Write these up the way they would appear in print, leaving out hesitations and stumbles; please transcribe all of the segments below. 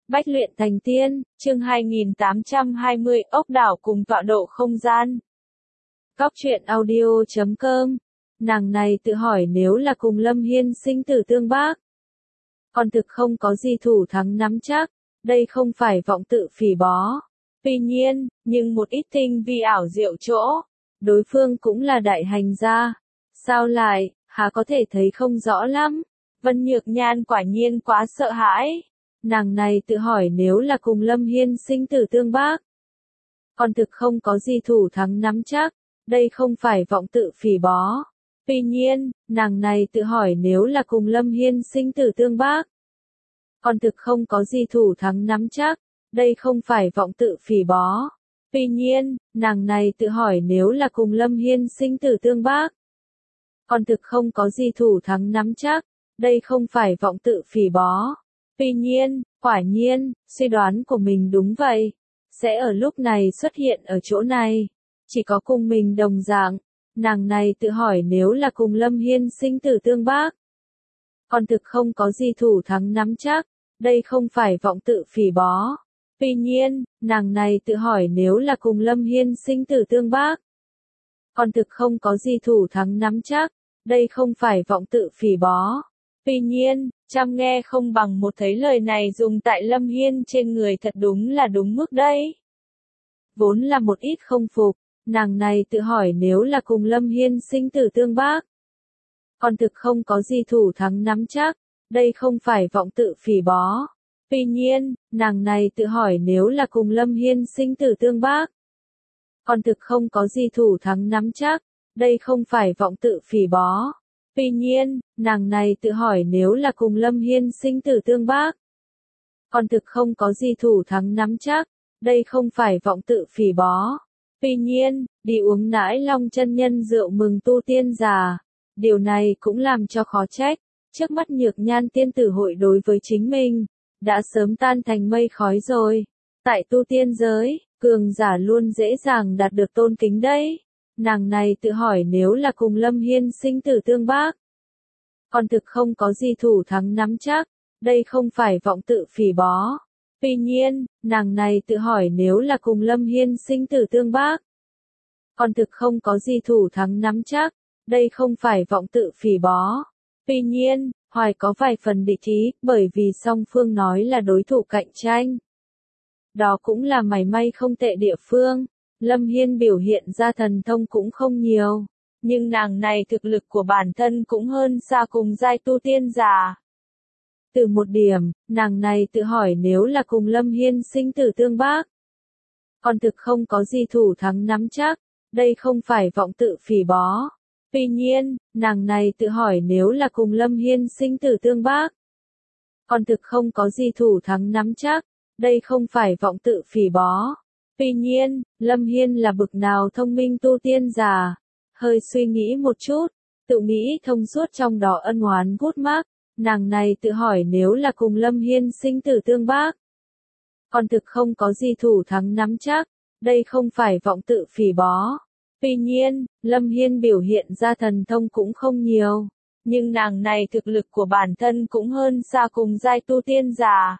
Bách luyện thành tiên, chương 2820, ốc đảo cùng tọa độ không gian. Góc truyện audio.com. Nàng này tự hỏi nếu là cùng Lâm Hiên sinh tử tương bác, còn thực không có gì thủ thắng nắm chắc, đây không phải vọng tự phỉ bó. Tuy nhiên, nhưng một ít tinh vi ảo diệu chỗ, đối phương cũng là đại hành gia. Sao lại, há có thể thấy không rõ lắm. Vân Nhược Nhan quả nhiên quá sợ hãi. Nàng này tự hỏi nếu là cùng Lâm Hiên sinh tử tương bác, còn thực không có gì thủ thắng nắm chắc, đây không phải vọng tự phỉ bó. Tuy nhiên, nàng này tự hỏi nếu là cùng Lâm Hiên sinh tử tương bác, còn thực không có gì thủ thắng nắm chắc, đây không phải vọng tự phỉ bó. Tuy nhiên, nàng này tự hỏi nếu là cùng Lâm Hiên sinh tử tương bác, còn thực không có gì thủ thắng nắm chắc, đây không phải vọng tự phỉ bó. Tuy nhiên, quả nhiên, suy đoán của mình đúng vậy. Sẽ ở lúc này xuất hiện ở chỗ này. Chỉ có cùng mình đồng dạng. Nàng này tự hỏi nếu là cùng Lâm Hiên sinh tử tương bác, còn thực không có gì thủ thắng nắm chắc, đây không phải vọng tự phỉ bó. Tuy nhiên, nàng này tự hỏi nếu là cùng Lâm Hiên sinh tử tương bác, còn thực không có gì thủ thắng nắm chắc, đây không phải vọng tự phỉ bó. Tuy nhiên, trăm nghe không bằng một thấy lời này dùng tại Lâm Hiên trên người thật đúng là đúng mức đấy. Vốn là một ít không phục, nàng này tự hỏi nếu là cùng Lâm Hiên sinh tử tương bác, còn thực không có gì thủ thắng nắm chắc, đây không phải vọng tự phỉ bó. Tuy nhiên, nàng này tự hỏi nếu là cùng Lâm Hiên sinh tử tương bác, còn thực không có gì thủ thắng nắm chắc, đây không phải vọng tự phỉ bó. Tuy nhiên, nàng này tự hỏi nếu là cùng Lâm Hiên sinh tử tương bác, còn thực không có gì thủ thắng nắm chắc, đây không phải vọng tự phỉ bó. Tuy nhiên, đi uống nãi Long chân nhân rượu mừng tu tiên già, điều này cũng làm cho khó trách. Trước mắt Nhược Nhan tiên tử hội đối với chính mình, đã sớm tan thành mây khói rồi. Tại tu tiên giới, cường giả luôn dễ dàng đạt được tôn kính đấy. Nàng này tự hỏi nếu là cùng Lâm Hiên sinh tử tương bác, còn thực không có gì thủ thắng nắm chắc, đây không phải vọng tự phỉ bó. Tuy nhiên, nàng này tự hỏi nếu là cùng Lâm Hiên sinh tử tương bác, còn thực không có gì thủ thắng nắm chắc, đây không phải vọng tự phỉ bó. Tuy nhiên, hoài có vài phần địch ý, bởi vì song phương nói là đối thủ cạnh tranh. Đó cũng là mảy may không tệ địa phương. Lâm Hiên biểu hiện ra thần thông cũng không nhiều, nhưng nàng này thực lực của bản thân cũng hơn xa cùng giai tu tiên giả. Từ một điểm, nàng này tự hỏi nếu là cùng Lâm Hiên sinh tử tương bác, còn thực không có gì thủ thắng nắm chắc, đây không phải vọng tự phỉ bó. Tuy nhiên, nàng này tự hỏi nếu là cùng Lâm Hiên sinh tử tương bác, còn thực không có gì thủ thắng nắm chắc, đây không phải vọng tự phỉ bó. Tuy nhiên, Lâm Hiên là bực nào thông minh tu tiên giả. Hơi suy nghĩ một chút, tự nghĩ thông suốt trong đó ân oán gút mắc, nàng này tự hỏi nếu là cùng Lâm Hiên sinh tử tương bác, còn thực không có gì thủ thắng nắm chắc, đây không phải vọng tự phỉ bó. Tuy nhiên, Lâm Hiên biểu hiện ra thần thông cũng không nhiều, nhưng nàng này thực lực của bản thân cũng hơn xa cùng giai tu tiên giả.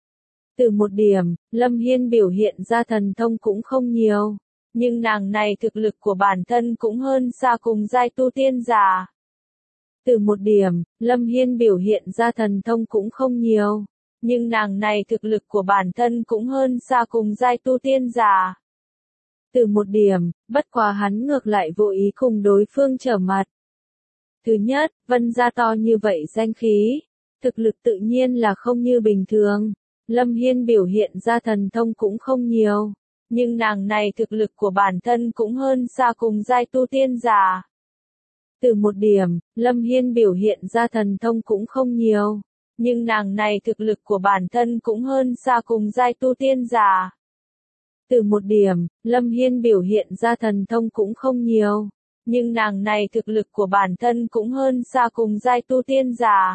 Từ một điểm, Lâm Hiên biểu hiện ra thần thông cũng không nhiều, nhưng nàng này thực lực của bản thân cũng hơn xa cùng giai tu tiên giả. Từ một điểm, Lâm Hiên biểu hiện ra thần thông cũng không nhiều, nhưng nàng này thực lực của bản thân cũng hơn xa cùng giai tu tiên giả. Từ một điểm, bất quá hắn ngược lại vô ý cùng đối phương trở mặt. Thứ nhất, Vân gia to như vậy danh khí, thực lực tự nhiên là không như bình thường. Lâm Hiên biểu hiện ra thần thông cũng không nhiều, nhưng nàng này thực lực của bản thân cũng hơn xa cùng giai tu tiên giả. Từ một điểm, Lâm Hiên biểu hiện ra thần thông cũng không nhiều, nhưng nàng này thực lực của bản thân cũng hơn xa cùng giai tu tiên giả. Từ một điểm, Lâm Hiên biểu hiện ra thần thông cũng không nhiều, nhưng nàng này thực lực của bản thân cũng hơn xa cùng giai tu tiên giả.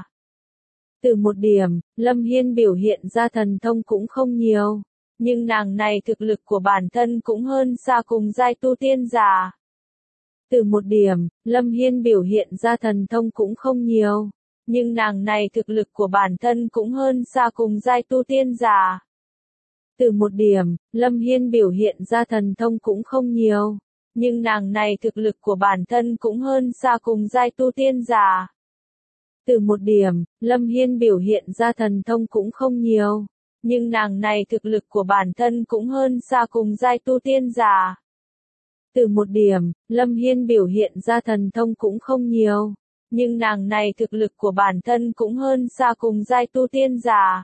Từ một điểm, Lâm Hiên biểu hiện ra thần thông cũng không nhiều, nhưng nàng này thực lực của bản thân cũng hơn xa cùng giai tu tiên giả. Từ một điểm, Lâm Hiên biểu hiện ra thần thông cũng không nhiều, nhưng nàng này thực lực của bản thân cũng hơn xa cùng giai tu tiên giả. Từ một điểm, Lâm Hiên biểu hiện ra thần thông cũng không nhiều, nhưng nàng này thực lực của bản thân cũng hơn xa cùng giai tu tiên giả. Từ một điểm, Lâm Hiên biểu hiện ra thần thông cũng không nhiều, nhưng nàng này thực lực của bản thân cũng hơn xa cùng giai tu tiên giả. Từ một điểm, Lâm Hiên biểu hiện ra thần thông cũng không nhiều, nhưng nàng này thực lực của bản thân cũng hơn xa cùng giai tu tiên giả.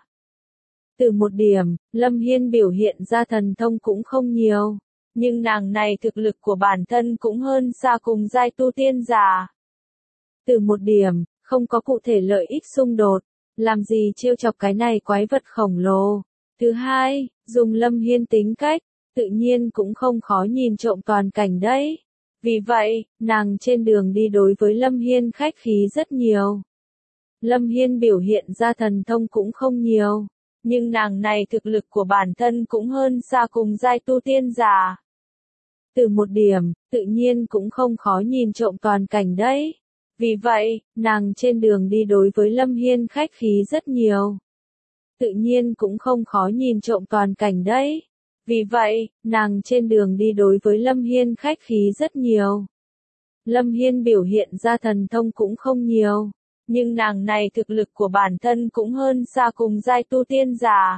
Từ một điểm, Lâm Hiên biểu hiện ra thần thông cũng không nhiều, nhưng nàng này thực lực của bản thân cũng hơn xa cùng giai tu tiên giả. Từ một điểm, không có cụ thể lợi ích xung đột, làm gì trêu chọc cái này quái vật khổng lồ. Thứ hai, dùng Lâm Hiên tính cách, tự nhiên cũng không khó nhìn trộm toàn cảnh đấy. Vì vậy, nàng trên đường đi đối với Lâm Hiên khách khí rất nhiều. Lâm Hiên biểu hiện ra thần thông cũng không nhiều, nhưng nàng này thực lực của bản thân cũng hơn xa cùng giai tu tiên giả. Từ một điểm, tự nhiên cũng không khó nhìn trộm toàn cảnh đấy. Vì vậy, nàng trên đường đi đối với Lâm Hiên khách khí rất nhiều. Tự nhiên cũng không khó nhìn trộm toàn cảnh đấy. Vì vậy, nàng trên đường đi đối với Lâm Hiên khách khí rất nhiều. Lâm Hiên biểu hiện ra thần thông cũng không nhiều, nhưng nàng này thực lực của bản thân cũng hơn xa cùng giai tu tiên giả.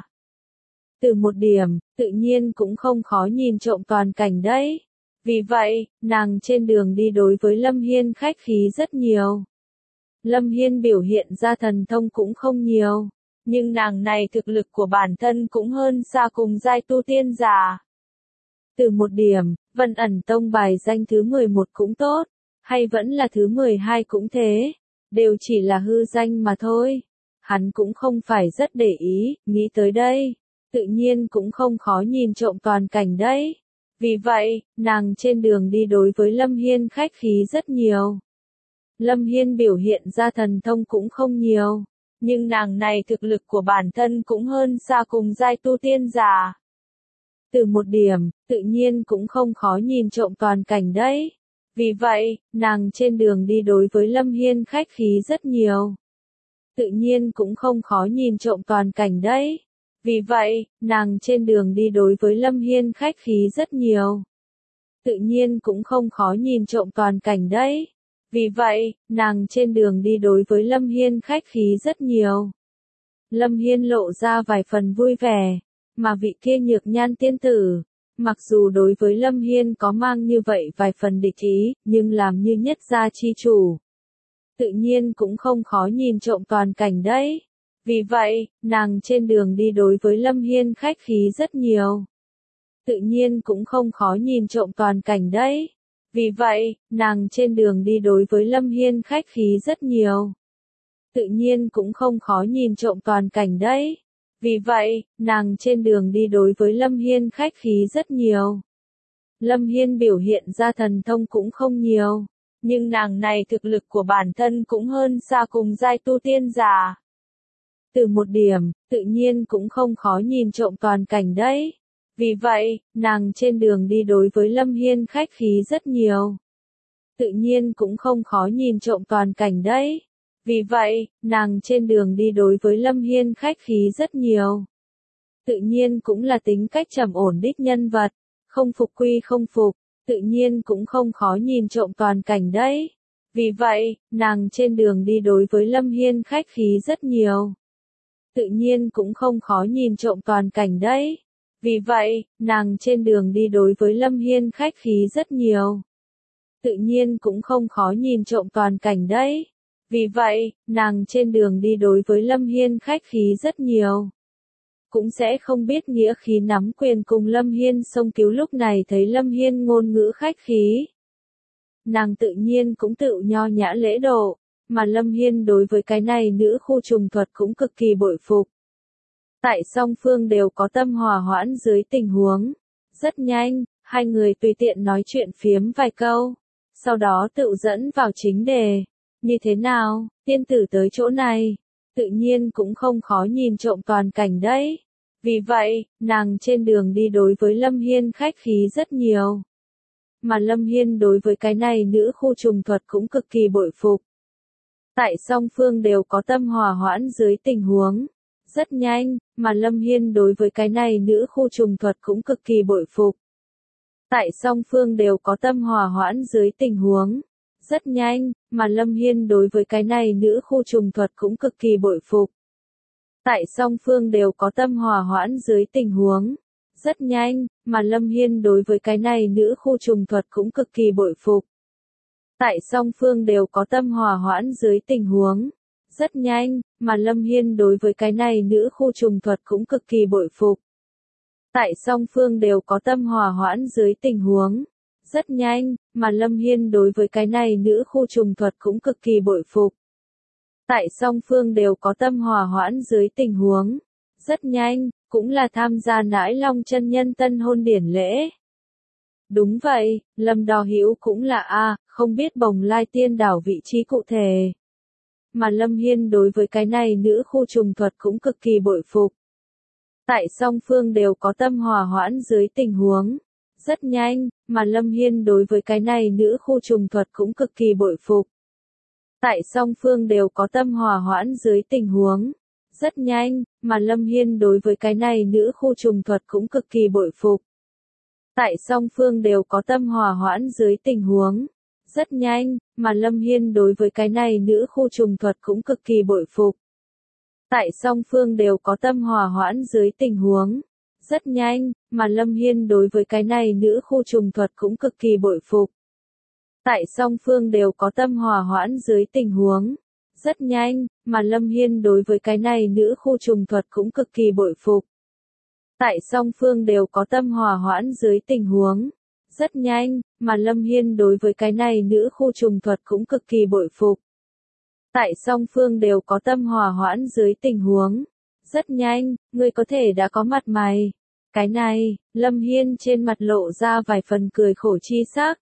Từ một điểm, tự nhiên cũng không khó nhìn trộm toàn cảnh đấy. Vì vậy, nàng trên đường đi đối với Lâm Hiên khách khí rất nhiều. Lâm Hiên biểu hiện ra thần thông cũng không nhiều, nhưng nàng này thực lực của bản thân cũng hơn xa cùng giai tu tiên giả. Từ một điểm, Vân Ẩn Tông bài danh thứ 11 cũng tốt, hay vẫn là thứ 12 cũng thế, đều chỉ là hư danh mà thôi. Hắn cũng không phải rất để ý, nghĩ tới đây, tự nhiên cũng không khó nhìn trộm toàn cảnh đấy. Vì vậy, nàng trên đường đi đối với Lâm Hiên khách khí rất nhiều. Lâm Hiên biểu hiện ra thần thông cũng không nhiều, nhưng nàng này thực lực của bản thân cũng hơn xa cùng giai tu tiên giả. Từ một điểm, tự nhiên cũng không khó nhìn trộm toàn cảnh đấy. Vì vậy, nàng trên đường đi đối với Lâm Hiên khách khí rất nhiều. Tự nhiên cũng không khó nhìn trộm toàn cảnh đấy. Vì vậy, nàng trên đường đi đối với Lâm Hiên khách khí rất nhiều. Tự nhiên cũng không khó nhìn trộm toàn cảnh đấy. Vì vậy, nàng trên đường đi đối với Lâm Hiên khách khí rất nhiều. Lâm Hiên lộ ra vài phần vui vẻ, mà vị kia Nhược Nhan tiên tử, mặc dù đối với Lâm Hiên có mang như vậy vài phần địch ý, nhưng làm như nhất gia chi chủ, tự nhiên cũng không khó nhìn trộm toàn cảnh đấy. Vì vậy, nàng trên đường đi đối với Lâm Hiên khách khí rất nhiều. Tự nhiên cũng không khó nhìn trộm toàn cảnh đấy. Vì vậy, nàng trên đường đi đối với Lâm Hiên khách khí rất nhiều. Tự nhiên cũng không khó nhìn trộm toàn cảnh đấy. Vì vậy, nàng trên đường đi đối với Lâm Hiên khách khí rất nhiều. Lâm Hiên biểu hiện ra thần thông cũng không nhiều, nhưng nàng này thực lực của bản thân cũng hơn xa cùng giai tu tiên giả. Từ một điểm, tự nhiên cũng không khó nhìn trộm toàn cảnh đấy. Vì vậy, nàng trên đường đi đối với Lâm Hiên khách khí rất nhiều. Tự nhiên cũng không khó nhìn trộm toàn cảnh đấy. Vì vậy, nàng trên đường đi đối với Lâm Hiên khách khí rất nhiều. Tự nhiên cũng là tính cách trầm ổn đích nhân vật, không phục quy không phục, tự nhiên cũng không khó nhìn trộm toàn cảnh đấy. Vì vậy, nàng trên đường đi đối với Lâm Hiên khách khí rất nhiều. Tự nhiên cũng không khó nhìn trộm toàn cảnh đấy. Vì vậy, nàng trên đường đi đối với Lâm Hiên khách khí rất nhiều. Tự nhiên cũng không khó nhìn trộm toàn cảnh đấy. Vì vậy, nàng trên đường đi đối với Lâm Hiên khách khí rất nhiều. Cũng sẽ không biết nghĩa khí nắm quyền cùng Lâm Hiên xông cứu, lúc này thấy Lâm Hiên ngôn ngữ khách khí. Nàng tự nhiên cũng tự nho nhã lễ độ, mà Lâm Hiên đối với cái này nữ khu trùng thuật cũng cực kỳ bội phục. Tại song phương đều có tâm hòa hoãn dưới tình huống. Rất nhanh, hai người tùy tiện nói chuyện phiếm vài câu. Sau đó tự dẫn vào chính đề. Như thế nào, tiên tử tới chỗ này? Tự nhiên cũng không khó nhìn trộm toàn cảnh đấy. Vì vậy, nàng trên đường đi đối với Lâm Hiên khách khí rất nhiều. Mà Lâm Hiên đối với cái này nữ khu trùng thuật cũng cực kỳ bội phục. Tại song phương đều có tâm hòa hoãn dưới tình huống rất nhanh, mà Lâm Hiên đối với cái này nữ khu trùng thuật cũng cực kỳ bội phục. Tại song phương đều có tâm hòa hoãn dưới tình huống rất nhanh, mà Lâm Hiên đối với cái này nữ khu trùng thuật cũng cực kỳ bội phục. Tại song phương đều có tâm hòa hoãn dưới tình huống rất nhanh, mà Lâm Hiên đối với cái này nữ khu trùng thuật cũng cực kỳ bội phục. Tại song phương đều có tâm hòa hoãn dưới tình huống rất nhanh, mà Lâm Hiên đối với cái này nữ khu trùng thuật cũng cực kỳ bội phục. Tại song phương đều có tâm hòa hoãn dưới tình huống rất nhanh, mà Lâm Hiên đối với cái này nữ khu trùng thuật cũng cực kỳ bội phục. Tại song phương đều có tâm hòa hoãn dưới tình huống rất nhanh, cũng là tham gia Nãi Long chân nhân tân hôn điển lễ. Đúng vậy, Lâm Đò Hữu cũng là không biết Bồng Lai Tiên Đảo vị trí cụ thể. Mà Lâm Hiên đối với cái này nữ khu trùng thuật cũng cực kỳ bội phục. Tại song phương đều có tâm hòa hoãn dưới tình huống rất nhanh, mà Lâm Hiên đối với cái này nữ khu trùng thuật cũng cực kỳ bội phục. Tại song phương đều có tâm hòa hoãn dưới tình huống rất nhanh, mà Lâm Hiên đối với cái này nữ khu trùng thuật cũng cực kỳ bội phục. Tại song phương đều có tâm hòa hoãn dưới tình huống rất nhanh, mà Lâm Hiên đối với cái này nữ khu trùng thuật cũng cực kỳ bội phục. Tại song phương đều có tâm hòa hoãn dưới tình huống rất nhanh, mà Lâm Hiên đối với cái này nữ khu trùng thuật cũng cực kỳ bội phục. Tại song phương đều có tâm hòa hoãn dưới tình huống rất nhanh, mà Lâm Hiên đối với cái này nữ khu trùng thuật cũng cực kỳ bội phục. Tại song phương đều có tâm hòa hoãn dưới tình huống rất nhanh, mà Lâm Hiên đối với cái này nữ khu trùng thuật cũng cực kỳ bội phục. Tại song phương đều có tâm hòa hoãn dưới tình huống rất nhanh, ngươi có thể đã có mặt mày. Cái này, Lâm Hiên trên mặt lộ ra vài phần cười khổ chi sắc.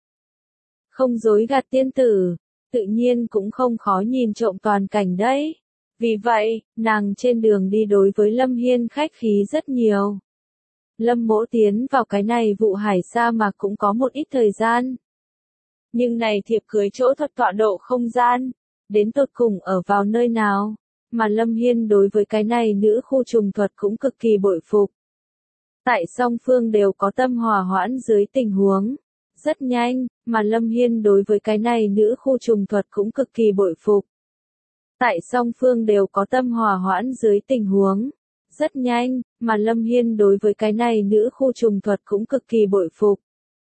Không dối gạt tiên tử, tự nhiên cũng không khó nhìn trộm toàn cảnh đấy. Vì vậy, nàng trên đường đi đối với Lâm Hiên khách khí rất nhiều. Lâm Mỗ tiến vào cái này vụ hải sa mà cũng có một ít thời gian. Nhưng này thiệp cưới chỗ thuật tọa độ không gian, đến tột cùng ở vào nơi nào, mà Lâm Hiên đối với cái này nữ khu trùng thuật cũng cực kỳ bội phục. Tại song phương đều có tâm hòa hoãn dưới tình huống rất nhanh, mà Lâm Hiên đối với cái này nữ khu trùng thuật cũng cực kỳ bội phục. Tại song phương đều có tâm hòa hoãn dưới tình huống rất nhanh, mà Lâm Hiên đối với cái này nữ khu trùng thuật cũng cực kỳ bội phục.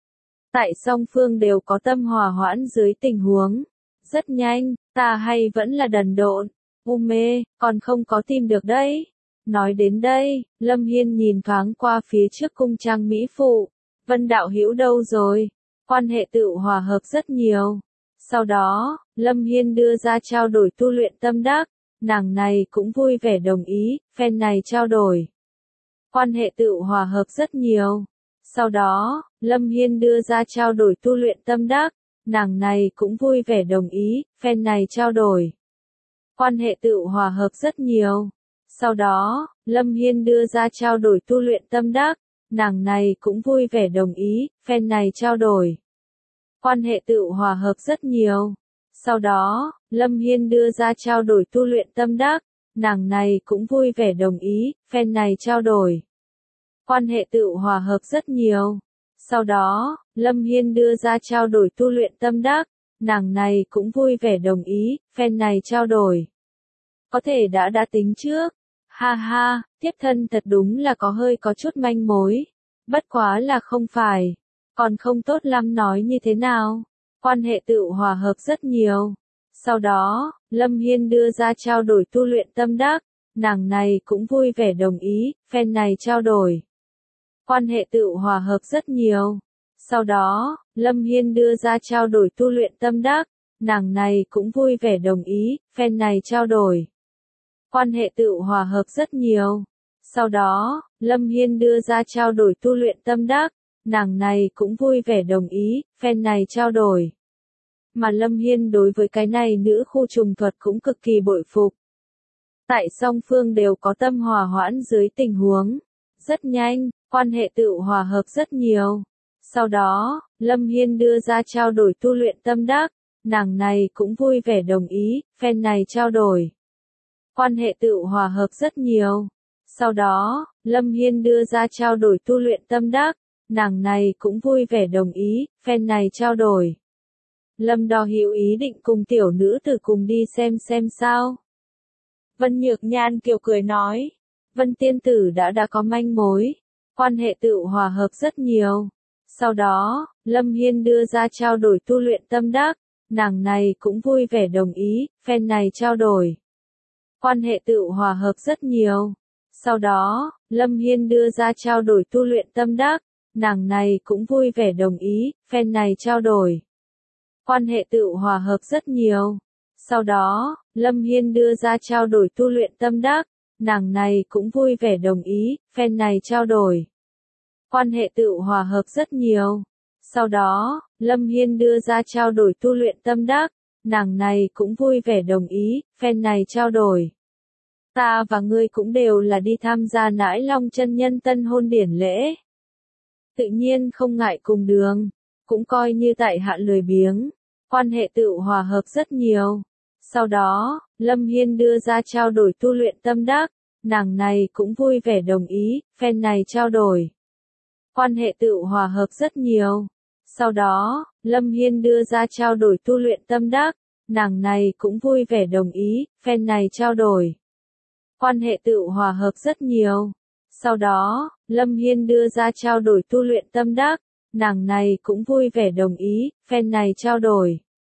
Tại song phương đều có tâm hòa hoãn dưới tình huống rất nhanh, ta hay vẫn là đần độn, mê, còn không có tìm được đấy. Nói đến đây, Lâm Hiên nhìn thoáng qua phía trước cung trang mỹ phụ, Vân đạo hữu đâu rồi? Quan hệ tự hòa hợp rất nhiều. Sau đó, Lâm Hiên đưa ra trao đổi tu luyện tâm đắc, nàng này cũng vui vẻ đồng ý, phen này trao đổi. Quan hệ tự hòa hợp rất nhiều. Sau đó, Lâm Hiên đưa ra trao đổi tu luyện tâm đắc, nàng này cũng vui vẻ đồng ý, phen này trao đổi. Quan hệ tự hòa hợp rất nhiều. Sau đó, Lâm Hiên đưa ra trao đổi tu luyện tâm đắc, nàng này cũng vui vẻ đồng ý, phen này trao đổi. Quan hệ tự hòa hợp rất nhiều. Sau đó, Lâm Hiên đưa ra trao đổi tu luyện tâm đắc, nàng này cũng vui vẻ đồng ý, phen này trao đổi. Quan hệ tự hòa hợp rất nhiều. Sau đó, Lâm Hiên đưa ra trao đổi tu luyện tâm đắc, nàng này cũng vui vẻ đồng ý, phen này trao đổi. Có thể đã tính trước. Ha ha, tiếp thân thật đúng là có chút manh mối. Bất quá là không phải. Còn không tốt lắm nói như thế nào. Quan hệ tự hòa hợp rất nhiều. Sau đó, Lâm Hiên đưa ra trao đổi tu luyện tâm đắc, nàng này cũng vui vẻ đồng ý, phen này trao đổi. Quan hệ tự hòa hợp rất nhiều. Sau đó, Lâm Hiên đưa ra trao đổi tu luyện tâm đắc, nàng này cũng vui vẻ đồng ý, phen này trao đổi. Quan hệ tự hòa hợp rất nhiều. Sau đó, Lâm Hiên đưa ra trao đổi tu luyện tâm đắc, nàng này cũng vui vẻ đồng ý, phen này trao đổi. Mà Lâm Hiên đối với cái này nữ khu trùng thuật cũng cực kỳ bội phục. Tại song phương đều có tâm hòa hoãn dưới tình huống rất nhanh, quan hệ tự hòa hợp rất nhiều. Sau đó, Lâm Hiên đưa ra trao đổi tu luyện tâm đắc, nàng này cũng vui vẻ đồng ý, phen này trao đổi. Quan hệ tự hòa hợp rất nhiều. Sau đó, Lâm Hiên đưa ra trao đổi tu luyện tâm đắc, nàng này cũng vui vẻ đồng ý, phen này trao đổi. Lâm Đo Hữu ý định cùng tiểu nữ tử cùng đi xem sao. Vân Nhược Nhan kiều cười nói, Vân tiên tử đã có manh mối, quan hệ tự hòa hợp rất nhiều. Sau đó, Lâm Hiên đưa ra trao đổi tu luyện tâm đắc, nàng này cũng vui vẻ đồng ý, phen này trao đổi. Quan hệ tự hòa hợp rất nhiều. Sau đó, Lâm Hiên đưa ra trao đổi tu luyện tâm đắc, nàng này cũng vui vẻ đồng ý, phen này trao đổi. Quan hệ tự hòa hợp rất nhiều. Sau đó, Lâm Hiên đưa ra trao đổi tu luyện tâm đắc, nàng này cũng vui vẻ đồng ý, phen này trao đổi. Quan hệ tự hòa hợp rất nhiều. Sau đó, Lâm Hiên đưa ra trao đổi tu luyện tâm đắc, nàng này cũng vui vẻ đồng ý, phen này trao đổi. Ta và ngươi cũng đều là đi tham gia Nãi Long chân nhân tân hôn điển lễ. Tự nhiên không ngại cùng đường, cũng coi như tại hạ lười biếng, quan hệ tự hòa hợp rất nhiều. Sau đó, Lâm Hiên đưa ra trao đổi tu luyện tâm đắc, nàng này cũng vui vẻ đồng ý, phen này trao đổi. Quan hệ tự hòa hợp rất nhiều. Sau đó, Lâm Hiên đưa ra trao đổi tu luyện tâm đắc, nàng này cũng vui vẻ đồng ý, phen này trao đổi. Quan hệ tự hòa hợp rất nhiều. Sau đó, Lâm Hiên đưa ra trao đổi tu luyện tâm đắc, nàng này cũng vui vẻ đồng ý, phen này trao đổi.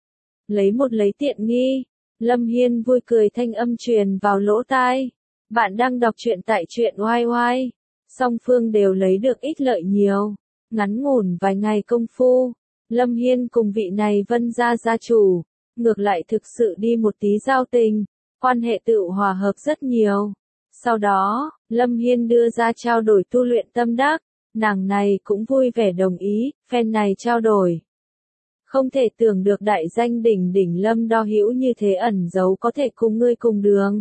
Lấy một lấy tiện nghi, Lâm Hiên vui cười thanh âm truyền vào lỗ tai. Bạn đang đọc truyện tại truyện oai oai. Song phương đều lấy được ít lợi nhiều. Ngắn ngủn vài ngày công phu, Lâm Hiên cùng vị này Vân gia gia chủ, ngược lại thực sự đi một tí giao tình, quan hệ tự hòa hợp rất nhiều. Sau đó, Lâm Hiên đưa ra trao đổi tu luyện tâm đắc, nàng này cũng vui vẻ đồng ý, phen này trao đổi. Không thể tưởng được đại danh đỉnh đỉnh Lâm Đo Hữu như thế ẩn giấu có thể cùng ngươi cùng đường.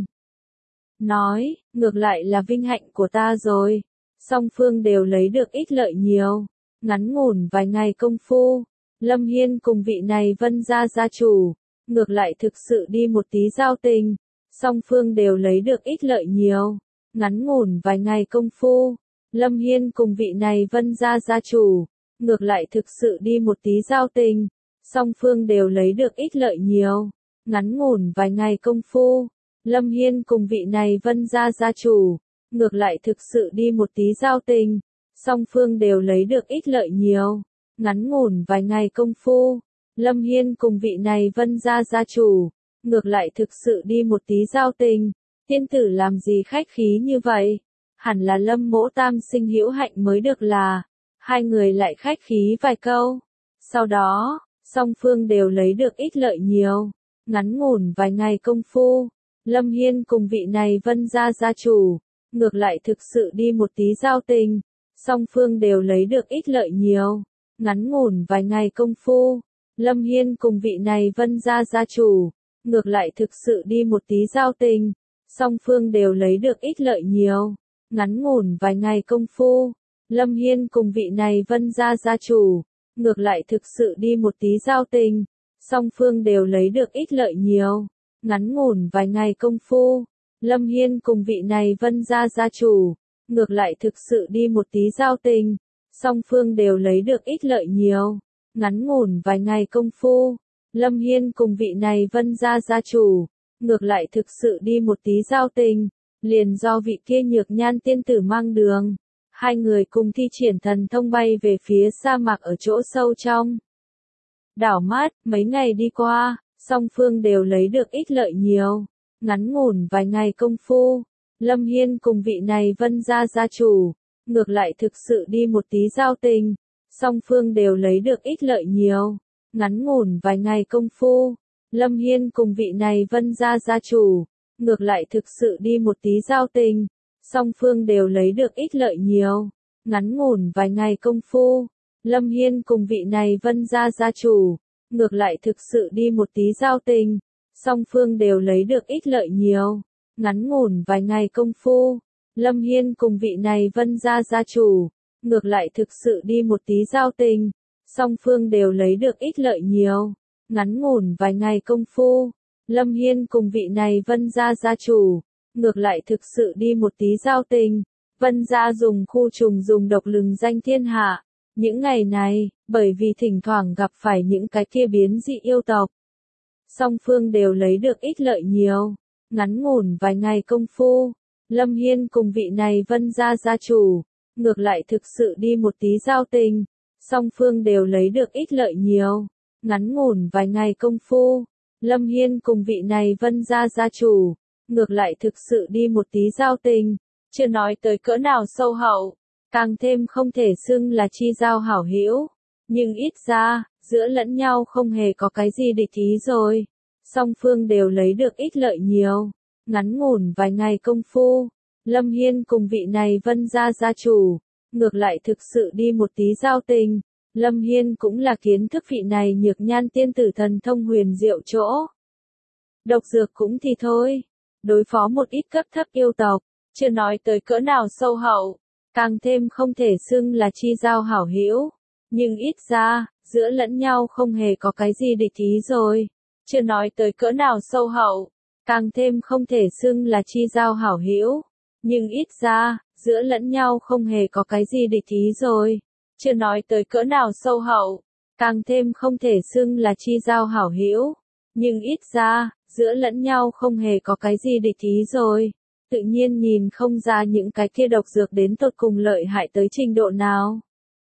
Nói, ngược lại là vinh hạnh của ta rồi. Song phương đều lấy được ít lợi nhiều. Ngắn ngủn vài ngày công phu, Lâm Hiên cùng vị này Vân gia gia chủ, ngược lại thực sự đi một tí giao tình. Song phương đều lấy được ít lợi nhiều. Ngắn ngủn vài ngày công phu, Lâm Hiên cùng vị này Vân gia gia chủ, ngược lại thực sự đi một tí giao tình. Song phương đều lấy được ít lợi nhiều. Ngắn ngủn vài ngày công phu, Lâm Hiên cùng vị này Vân gia gia chủ, ngược lại thực sự đi một tí giao tình. Song phương đều lấy được ít lợi nhiều. Ngắn ngủn vài ngày công phu, Lâm Hiên cùng vị này Vân gia gia chủ, ngược lại thực sự đi một tí giao tình. Tiên tử làm gì khách khí như vậy? Hẳn là Lâm mỗ tam sinh hữu hạnh mới được là. Hai người lại khách khí vài câu. Sau đó, song phương đều lấy được ít lợi nhiều. Ngắn ngủn vài ngày công phu, Lâm Hiên cùng vị này Vân gia gia chủ, ngược lại thực sự đi một tí giao tình. Song phương đều lấy được ít lợi nhiều. Ngắn ngủn vài ngày công phu, Lâm Hiên cùng vị này Vân gia gia chủ, ngược lại thực sự đi một tí giao tình. Song phương đều lấy được ít lợi nhiều. Ngắn ngủn vài ngày công phu, Lâm Hiên cùng vị này Vân gia gia chủ, ngược lại thực sự đi một tí giao tình. Song phương đều lấy được ít lợi nhiều. Ngắn ngủn vài ngày công phu, Lâm Hiên cùng vị này Vân gia gia chủ, ngược lại thực sự đi một tí giao tình. Song phương đều lấy được ít lợi nhiều. Ngắn ngủn vài ngày công phu, Lâm Hiên cùng vị này Vân gia gia chủ, ngược lại thực sự đi một tí giao tình. Liền do vị kia Nhược Nhan tiên tử mang đường, hai người cùng thi triển thần thông bay về phía sa mạc ở chỗ sâu trong. Đảo mắt, mấy ngày đi qua, song phương đều lấy được ít lợi nhiều. Ngắn ngủn vài ngày công phu, Lâm Hiên cùng vị này Vân gia gia chủ, ngược lại thực sự đi một tí giao tình. Song phương đều lấy được ít lợi nhiều. Ngắn ngủn vài ngày công phu, Lâm Hiên cùng vị này Vân gia gia chủ, ngược lại thực sự đi một tí giao tình. Song phương đều lấy được ít lợi nhiều. Ngắn ngủn vài ngày công phu, Lâm Hiên cùng vị này Vân gia gia chủ, ngược lại thực sự đi một tí giao tình. Song phương đều lấy được ít lợi nhiều. Ngắn ngủn vài ngày công phu, Lâm Hiên cùng vị này Vân gia gia chủ, ngược lại thực sự đi một tí giao tình. Song phương đều lấy được ít lợi nhiều. Ngắn ngủn vài ngày công phu, Lâm Hiên cùng vị này Vân gia gia chủ, ngược lại thực sự đi một tí giao tình. Vân gia dùng khu trùng dùng độc lừng danh thiên hạ. Những ngày này, bởi vì thỉnh thoảng gặp phải những cái kia biến dị yêu tộc, song phương đều lấy được ít lợi nhiều. Ngắn ngủn vài ngày công phu, Lâm Hiên cùng vị này Vân gia gia chủ, ngược lại thực sự đi một tí giao tình, song phương đều lấy được ít lợi nhiều. Ngắn ngủn vài ngày công phu, Lâm Hiên cùng vị này Vân gia gia chủ, ngược lại thực sự đi một tí giao tình, chưa nói tới cỡ nào sâu hậu, càng thêm không thể xưng là chi giao hảo hữu, nhưng ít ra, giữa lẫn nhau không hề có cái gì địch ý rồi, song phương đều lấy được ít lợi nhiều. Ngắn ngủn vài ngày công phu, Lâm Hiên cùng vị này Vân gia gia chủ, ngược lại thực sự đi một tí giao tình. Lâm Hiên cũng là kiến thức vị này nhược nhan tiên tử thần thông huyền diệu chỗ. Độc dược cũng thì thôi, đối phó một ít cấp thấp yêu tộc, chưa nói tới cỡ nào sâu hậu, càng thêm không thể xưng là chi giao hảo hữu, nhưng ít ra, giữa lẫn nhau không hề có cái gì địch ý rồi, chưa nói tới cỡ nào sâu hậu, càng thêm không thể xưng là chi giao hảo hữu, nhưng ít ra, giữa lẫn nhau không hề có cái gì địch ý rồi, chưa nói tới cỡ nào sâu hậu, càng thêm không thể xưng là chi giao hảo hữu, nhưng ít ra, giữa lẫn nhau không hề có cái gì địch ý rồi, tự nhiên nhìn không ra những cái kia độc dược đến tột cùng lợi hại tới trình độ nào.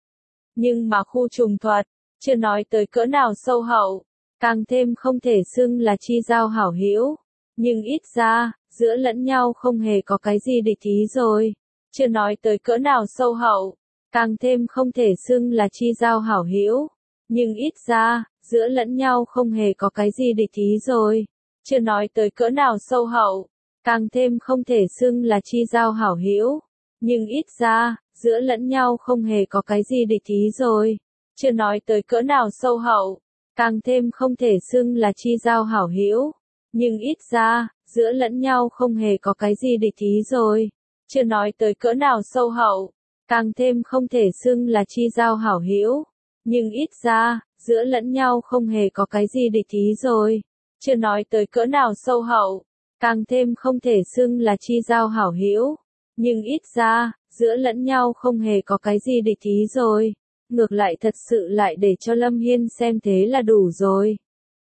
Nhưng mà khu trùng thuật, chưa nói tới cỡ nào sâu hậu, càng thêm không thể xưng là chi giao hảo hữu, nhưng ít ra, giữa lẫn nhau không hề có cái gì địch ý rồi, chưa nói tới cỡ nào sâu hậu, càng thêm không thể xưng là chi giao hảo hữu, nhưng ít ra, giữa lẫn nhau không hề có cái gì địch ý rồi, chưa nói tới cỡ nào sâu hậu, càng thêm không thể xưng là chi giao hảo hữu, nhưng ít ra, giữa lẫn nhau không hề có cái gì địch ý rồi, chưa nói tới cỡ nào sâu hậu, càng thêm không thể xưng là chi giao hảo hữu, nhưng ít ra, giữa lẫn nhau không hề có cái gì địch ý rồi, chưa nói tới cỡ nào sâu hậu, càng thêm không thể xưng là chi giao hảo hữu, nhưng ít ra, giữa lẫn nhau không hề có cái gì địch ý rồi, chưa nói tới cỡ nào sâu hậu, càng thêm không thể xưng là chi giao hảo hữu, nhưng ít ra, giữa lẫn nhau không hề có cái gì địch ý rồi, ngược lại thật sự lại để cho Lâm Hiên xem thế là đủ rồi.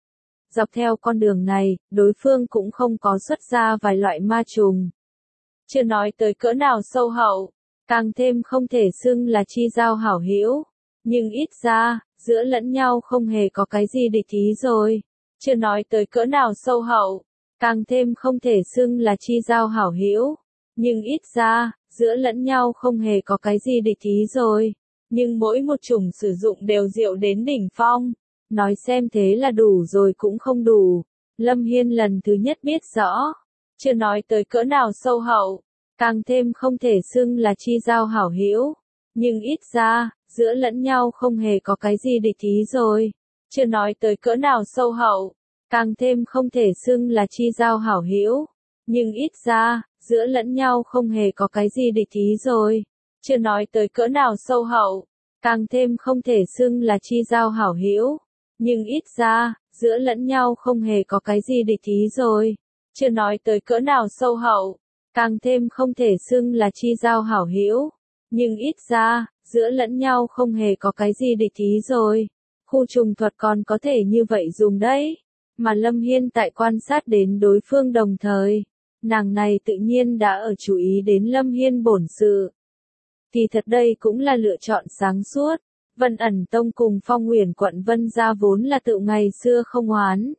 Dọc theo con đường này, đối phương cũng không có xuất ra vài loại ma trùng. Chưa nói tới cỡ nào sâu hậu, càng thêm không thể xưng là chi giao hảo hữu, nhưng ít ra, giữa lẫn nhau không hề có cái gì địch ý rồi. Chưa nói tới cỡ nào sâu hậu, càng thêm không thể xưng là chi giao hảo hữu, nhưng ít ra, giữa lẫn nhau không hề có cái gì địch ý rồi. Nhưng mỗi một chủng sử dụng đều diệu đến đỉnh phong. Nói xem thế là đủ rồi cũng không đủ. Lâm Hiên lần thứ nhất biết rõ. Chưa nói tới cỡ nào sâu hậu, càng thêm không thể xưng là chi giao hảo hữu, nhưng ít ra, giữa lẫn nhau không hề có cái gì địch ý rồi. Chưa nói tới cỡ nào sâu hậu, càng thêm không thể xưng là chi giao hảo hữu, nhưng ít ra, giữa lẫn nhau không hề có cái gì địch ý rồi. Chưa nói tới cỡ nào sâu hậu, càng thêm không thể xưng là chi giao hảo hữu, nhưng ít ra, giữa lẫn nhau không hề có cái gì địch ý rồi. Chưa nói tới cỡ nào sâu hậu, càng thêm không thể xưng là chi giao hảo hữu, nhưng ít ra, giữa lẫn nhau không hề có cái gì địch ý rồi. Khu trùng thuật còn có thể như vậy dùng đấy, mà Lâm Hiên tại quan sát đến đối phương đồng thời, nàng này tự nhiên đã ở chú ý đến Lâm Hiên bổn sự. Thì thật đây cũng là lựa chọn sáng suốt. Vân ẩn tông cùng Phong Huyền quận Vân gia vốn là tự ngày xưa không oán,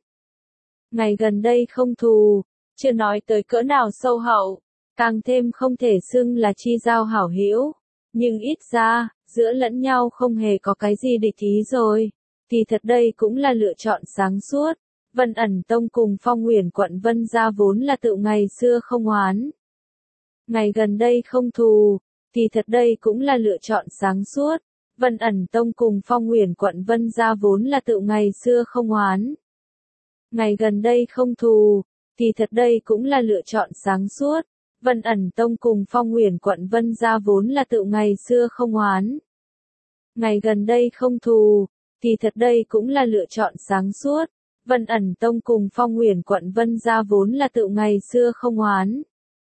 ngày gần đây không thù, chưa nói tới cỡ nào sâu hậu, càng thêm không thể xưng là chi giao hảo hữu, nhưng ít ra, giữa lẫn nhau không hề có cái gì địch ý rồi. Thì thật đây cũng là lựa chọn sáng suốt. Vân ẩn tông cùng Phong Huyền quận Vân gia vốn là tự ngày xưa không oán, ngày gần đây không thù, thì thật đây cũng là lựa chọn sáng suốt. Vân ẩn tông cùng Phong Huyền quận Vân gia vốn là tự ngày xưa không oán, ngày gần đây không thù, thì thật đây cũng là lựa chọn sáng suốt. Vân ẩn tông cùng Phong Huyền quận Vân gia vốn là tự ngày xưa không oán, ngày gần đây không thù, thì thật đây cũng là lựa chọn sáng suốt. Vân ẩn tông cùng Phong Huyền quận Vân gia vốn là tự ngày xưa không oán.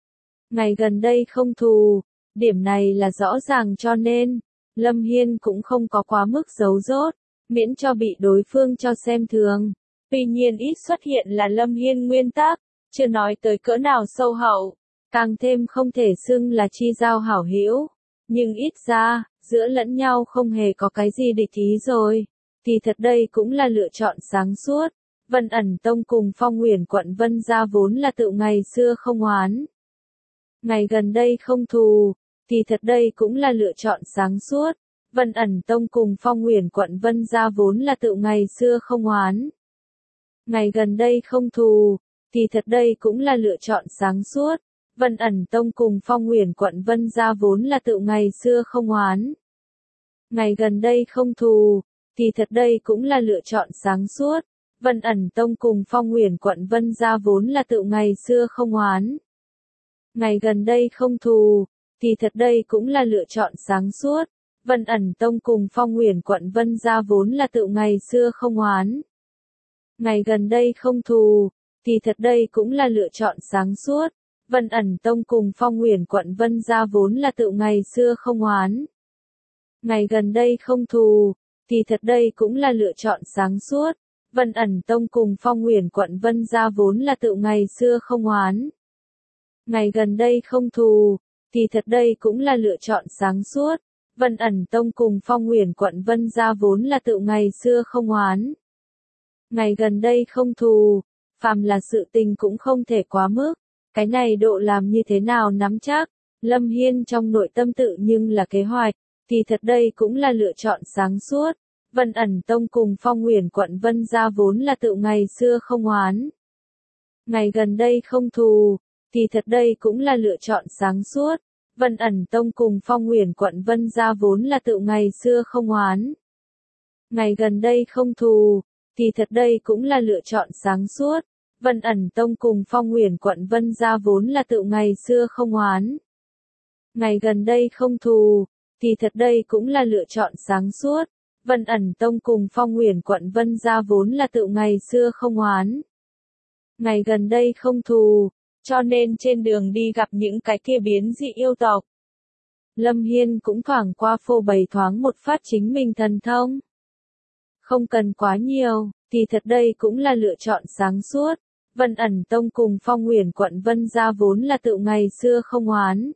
Ngày gần đây không thù, điểm này là rõ ràng cho nên, Lâm Hiên cũng không có quá mức giấu dốt, miễn cho bị đối phương cho xem thường. Tuy nhiên ít xuất hiện là Lâm Hiên nguyên tắc, chưa nói tới cỡ nào sâu hậu, càng thêm không thể xưng là chi giao hảo hữu, nhưng ít ra, giữa lẫn nhau không hề có cái gì địch ý rồi, thì thật đây cũng là lựa chọn sáng suốt. Vân ẩn tông cùng Phong Huyền quận Vân gia vốn là tự ngày xưa không oán. Ngày gần đây không thù, thì thật đây cũng là lựa chọn sáng suốt. Vân ẩn tông cùng Phong Huyền quận Vân gia vốn là tự ngày xưa không oán. Ngày gần đây không thù, thì thật đây cũng là lựa chọn sáng suốt. Vân ẩn tông cùng Phong Huyền quận Vân gia vốn là tự ngày xưa không oán. Ngày gần đây không thù, thì thật đây cũng là lựa chọn sáng suốt. Vân ẩn tông cùng Phong Huyền quận Vân gia vốn là tự ngày xưa không oán. Ngày gần đây không thù, thì thật đây cũng là lựa chọn sáng suốt. Vân ẩn tông cùng Phong Huyền quận Vân gia vốn là tự ngày xưa không oán. Ngày gần đây không thù, thì thật đây cũng là lựa chọn sáng suốt. Vân ẩn tông cùng Phong Huyền quận Vân gia vốn là tự ngày xưa không oán. Ngày gần đây không thù, thì thật đây cũng là lựa chọn sáng suốt. Vân ẩn tông cùng Phong Huyền quận Vân gia vốn là tự ngày xưa không oán. Ngày gần đây không thù, thì thật đây cũng là lựa chọn sáng suốt. Vân ẩn tông cùng Phong Huyền quận Vân gia vốn là tự ngày xưa không oán. Ngày gần đây không thù, phàm là sự tình cũng không thể quá mức. Cái này độ làm như thế nào nắm chắc, Lâm Hiên trong nội tâm tự nhưng là kế hoạch, thì thật đây cũng là lựa chọn sáng suốt. Vân ẩn tông cùng Phong Huyền quận Vân gia vốn là tự ngày xưa không oán. Ngày gần đây không thù, thì thật đây cũng là lựa chọn sáng suốt. Vân ẩn tông cùng Phong Huyền quận Vân gia vốn là tự ngày xưa không oán. Ngày gần đây không thù, thì thật đây cũng là lựa chọn sáng suốt. Vân ẩn tông cùng Phong Huyền quận Vân gia vốn là tự ngày xưa không oán. Ngày gần đây không thù, thì thật đây cũng là lựa chọn sáng suốt. Vân ẩn tông cùng Phong Huyền quận Vân gia vốn là tự ngày xưa không oán. Ngày gần đây không thù, cho nên trên đường đi gặp những cái kia biến dị yêu tộc. Lâm Hiên cũng thoảng qua phô bày thoáng một phát chính mình thần thông. Không cần quá nhiều, thì thật đây cũng là lựa chọn sáng suốt. Vân ẩn tông cùng Phong Huyền quận Vân gia vốn là tự ngày xưa không oán.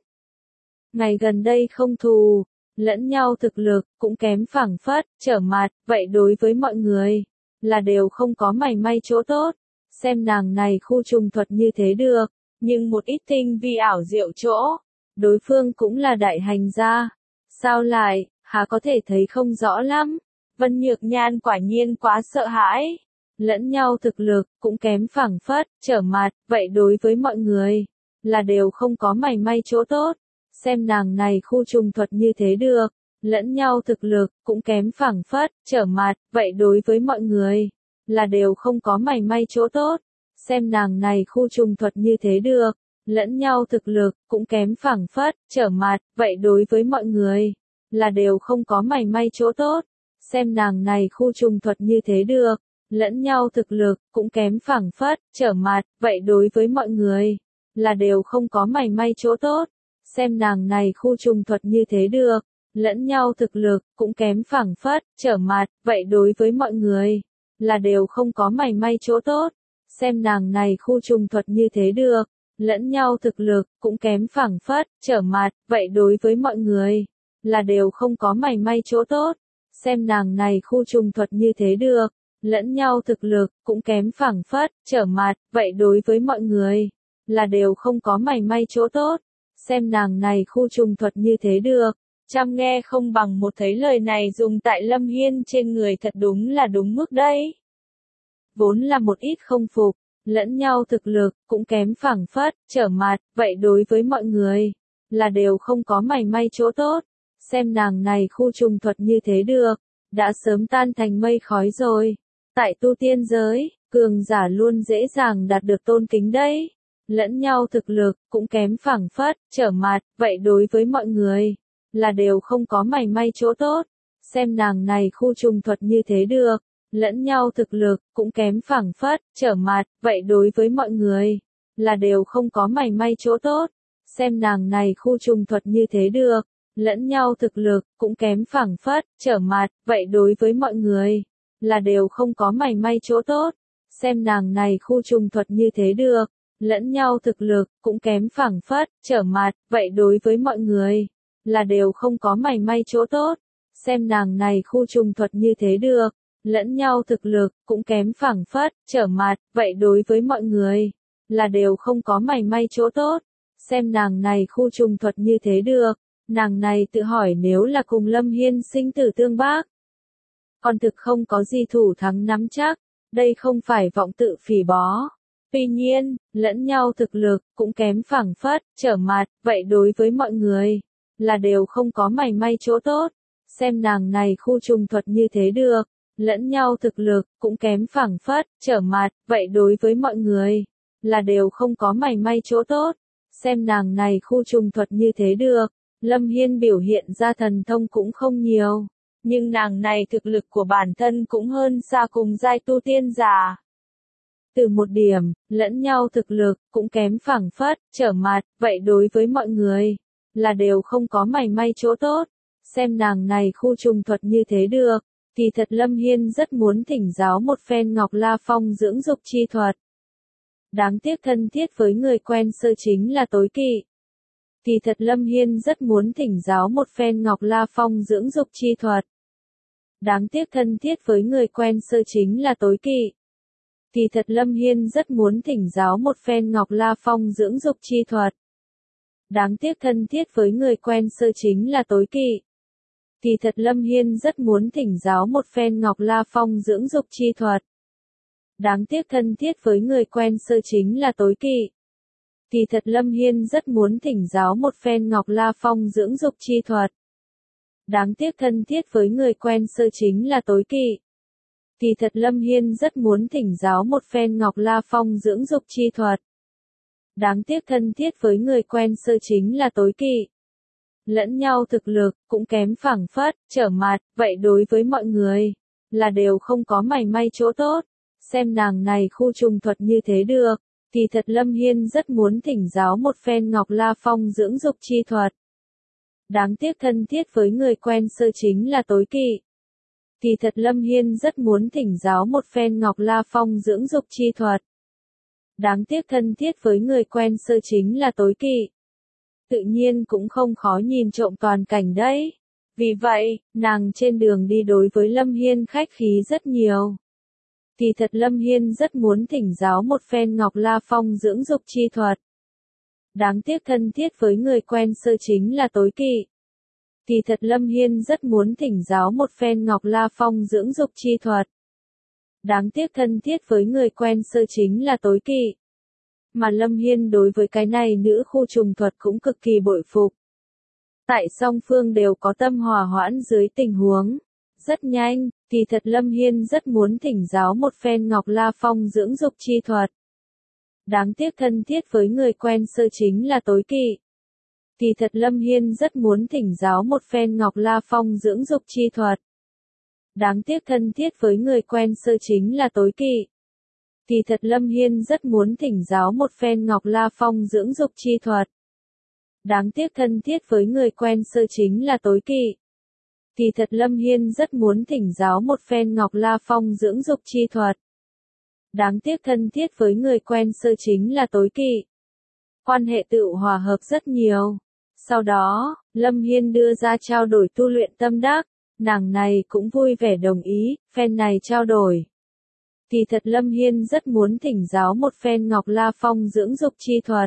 Ngày gần đây không thù, lẫn nhau thực lực, cũng kém phảng phất, trở mặt, vậy đối với mọi người, là đều không có mảy may chỗ tốt. Xem nàng này khu trùng thuật như thế được, nhưng một ít tinh vi ảo diệu chỗ, đối phương cũng là đại hành gia. Sao lại, há có thể thấy không rõ lắm. Vân Nhược Nhan quả nhiên quá sợ hãi. Lẫn nhau thực lực, cũng kém phảng phất, trở mặt, vậy đối với mọi người, là đều không có mảy may chỗ tốt. Xem nàng này khu trùng thuật như thế được, lẫn nhau thực lực, cũng kém phảng phất, trở mặt, vậy đối với mọi người, là đều không có mảy may chỗ tốt. Xem nàng này khu trùng thuật như thế được, lẫn nhau thực lực, cũng kém phảng phất, trở mặt, vậy đối với mọi người, là đều không có mảy may chỗ tốt. Xem nàng này khu trùng thuật như thế được, lẫn nhau thực lực, cũng kém phảng phất, trở mặt, vậy đối với mọi người, là đều không có mảy may chỗ tốt. Xem nàng này khu trùng thuật như thế được, lẫn nhau thực lực, cũng kém phảng phất, trở mặt, vậy đối với mọi người, là đều không có mảy may chỗ tốt. Xem nàng này khu trùng thuật như thế được, lẫn nhau thực lực, cũng kém phảng phất, trở mặt, vậy đối với mọi người, là đều không có mảy may chỗ tốt. Xem nàng này khu trùng thuật như thế được, lẫn nhau thực lực, cũng kém phảng phất, trở mặt, vậy đối với mọi người, là đều không có mảy may chỗ tốt. Xem nàng này khu trùng thuật như thế được, trăm nghe không bằng một thấy lời này dùng tại Lâm Hiên trên người thật đúng là đúng mức đấy. Vốn là một ít không phục, lẫn nhau thực lực, cũng kém phảng phất, trở mặt, vậy đối với mọi người, là đều không có mảy may chỗ tốt. Xem nàng này khu trùng thuật như thế được, đã sớm tan thành mây khói rồi. Tại tu tiên giới, cường giả luôn dễ dàng đạt được tôn kính đấy. Lẫn nhau thực lực, cũng kém phảng phất, trở mặt, vậy đối với mọi người, là đều không có mảy may chỗ tốt. xem nàng này khu trùng thuật như thế được, lẫn nhau thực lực, cũng kém phảng phất, trở mặt, vậy đối với mọi người, là đều không có mảy may chỗ tốt, xem nàng này khu trùng thuật như thế được, lẫn nhau thực lực, cũng kém phảng phất, trở mặt, vậy đối với mọi người, là đều không có mảy may chỗ tốt, xem nàng này khu trùng thuật như thế được, lẫn nhau thực lực, cũng kém phảng phất, trở mặt, vậy đối với mọi người, là đều không có mảy may chỗ tốt, xem nàng này khu trùng thuật như thế được, lẫn nhau thực lực, cũng kém phảng phất, trở mặt, vậy đối với mọi người, là đều không có mảy may chỗ tốt, xem nàng này khu trùng thuật như thế được, nàng này tự hỏi nếu là cùng Lâm Hiên sinh tử tương bác, còn thực không có gì thủ thắng nắm chắc, đây không phải vọng tự phỉ bó. Tuy nhiên, lẫn nhau thực lực, cũng kém phảng phất, trở mặt, vậy đối với mọi người, là đều không có mảy may chỗ tốt, xem nàng này khu trùng thuật như thế được, lẫn nhau thực lực, cũng kém phảng phất, trở mặt, vậy đối với mọi người, là đều không có mảy may chỗ tốt, xem nàng này khu trùng thuật như thế được, Lâm Hiên biểu hiện ra thần thông cũng không nhiều, nhưng nàng này thực lực của bản thân cũng hơn xa cùng giai tu tiên giả. Từ một điểm, lẫn nhau thực lực, cũng kém phảng phất, trở mặt, vậy đối với mọi người, là đều không có mảy may chỗ tốt, xem nàng này khu trùng thuật như thế được, thì thật Lâm Hiên rất muốn thỉnh giáo một phen Ngọc La Phong dưỡng dục chi thuật. Đáng tiếc thân thiết với người quen sơ chính là tối kỵ. Thì thật Lâm Hiên rất muốn thỉnh giáo một phen Ngọc La Phong dưỡng dục chi thuật. Đáng tiếc thân thiết với người quen sơ chính là tối kỵ. Thì thật Lâm Hiên rất muốn thỉnh giáo một phen Ngọc La Phong dưỡng dục chi thuật. Đáng tiếc thân thiết với người quen sơ chính là tối kỵ. Thì thật Lâm Hiên rất muốn thỉnh giáo một phen Ngọc La Phong dưỡng dục chi thuật. Đáng tiếc thân thiết với người quen sơ chính là tối kỵ. Thì thật Lâm Hiên rất muốn thỉnh giáo một phen Ngọc La Phong dưỡng dục chi thuật. Đáng tiếc thân thiết với người quen sơ chính là tối kỵ. Thì thật Lâm Hiên rất muốn thỉnh giáo một phen Ngọc La Phong dưỡng dục chi thuật. Đáng tiếc thân thiết với người quen sơ chính là tối kỵ. Lẫn nhau thực lực, cũng kém phảng phất, trở mặt, vậy đối với mọi người, là đều không có mảy may chỗ tốt, xem nàng này khu trùng thuật như thế được, thì thật Lâm Hiên rất muốn thỉnh giáo một phen Ngọc La Phong dưỡng dục chi thuật. Đáng tiếc thân thiết với người quen sơ chính là tối kỵ. Thì thật Lâm Hiên rất muốn thỉnh giáo một phen Ngọc La Phong dưỡng dục chi thuật. Đáng tiếc thân thiết với người quen sơ chính là tối kỵ. Tự nhiên cũng không khó nhìn trộm toàn cảnh đấy. Vì vậy, nàng trên đường đi đối với Lâm Hiên khách khí rất nhiều. Thì thật Lâm Hiên rất muốn thỉnh giáo một phen Ngọc La Phong dưỡng dục chi thuật. Đáng tiếc thân thiết với người quen sơ chính là tối kỵ. Thì thật Lâm Hiên rất muốn thỉnh giáo một phen Ngọc La Phong dưỡng dục chi thuật. Đáng tiếc thân thiết với người quen sơ chính là tối kỵ. Mà Lâm Hiên đối với cái này nữ khu trùng thuật cũng cực kỳ bội phục. Tại song phương đều có tâm hòa hoãn dưới tình huống. Rất nhanh, thì thật Lâm Hiên rất muốn thỉnh giáo một phen Ngọc La Phong dưỡng dục chi thuật. Đáng tiếc thân thiết với người quen sơ chính là tối kỵ. Thì thật Lâm Hiên rất muốn thỉnh giáo một phen Ngọc La Phong dưỡng dục chi thuật. Đáng tiếc thân thiết với người quen sơ chính là tối kỵ. Thì thật Lâm Hiên rất muốn thỉnh giáo một phen Ngọc La Phong dưỡng dục chi thuật. Đáng tiếc thân thiết với người quen sơ chính là tối kỵ. Thì thật Lâm Hiên rất muốn thỉnh giáo một phen Ngọc La Phong dưỡng dục chi thuật. Đáng tiếc thân thiết với người quen sơ chính là tối kỵ. Quan hệ tự hòa hợp rất nhiều. Sau đó, Lâm Hiên đưa ra trao đổi tu luyện tâm đắc, nàng này cũng vui vẻ đồng ý, phen này trao đổi. Thì thật Lâm Hiên rất muốn thỉnh giáo một phen Ngọc La Phong dưỡng dục chi thuật.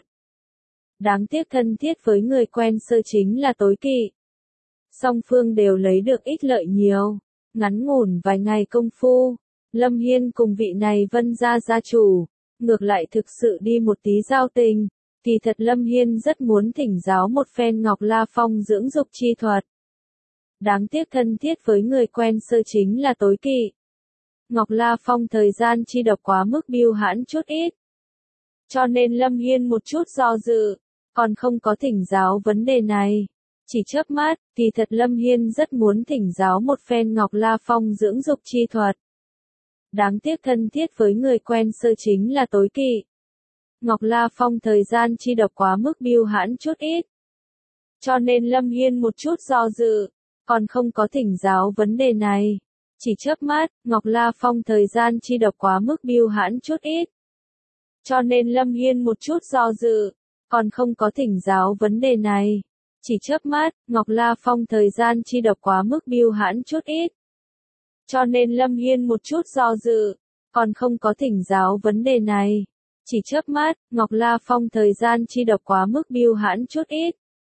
Đáng tiếc thân thiết với người quen sơ chính là tối kỵ. Song phương đều lấy được ít lợi nhiều. Ngắn ngủn vài ngày công phu, Lâm Hiên cùng vị này Vân gia gia chủ, ngược lại thực sự đi một tí giao tình. Thì thật Lâm Hiên rất muốn thỉnh giáo một phen Ngọc La Phong dưỡng dục chi thuật. Đáng tiếc thân thiết với người quen sơ chính là tối kỵ. Ngọc La Phong thời gian chi độc quá mức biêu hãn chút ít. Cho nên Lâm Hiên một chút do dự, còn không có thỉnh giáo vấn đề này. Chỉ chớp mắt, kỳ thật Lâm Hiên rất muốn thỉnh giáo một phen Ngọc La Phong dưỡng dục chi thuật. Đáng tiếc thân thiết với người quen sơ chính là tối kỵ. Ngọc La Phong thời gian chi độc quá mức bưu hãn chút ít. Cho nên Lâm Hiên một chút do dự, còn không có thỉnh giáo vấn đề này. Chỉ chớp mắt, Ngọc La Phong thời gian chi độc quá mức bưu hãn chút ít. Cho nên Lâm Hiên một chút do dự, còn không có thỉnh giáo vấn đề này. Chỉ chớp mắt, Ngọc La Phong thời gian chi độc quá mức bưu hãn chút ít. Cho nên Lâm Hiên một chút do dự, còn không có thỉnh giáo vấn đề này. Chỉ chớp mắt, Ngọc La Phong thời gian chi độc quá mức bưu hãn chút ít.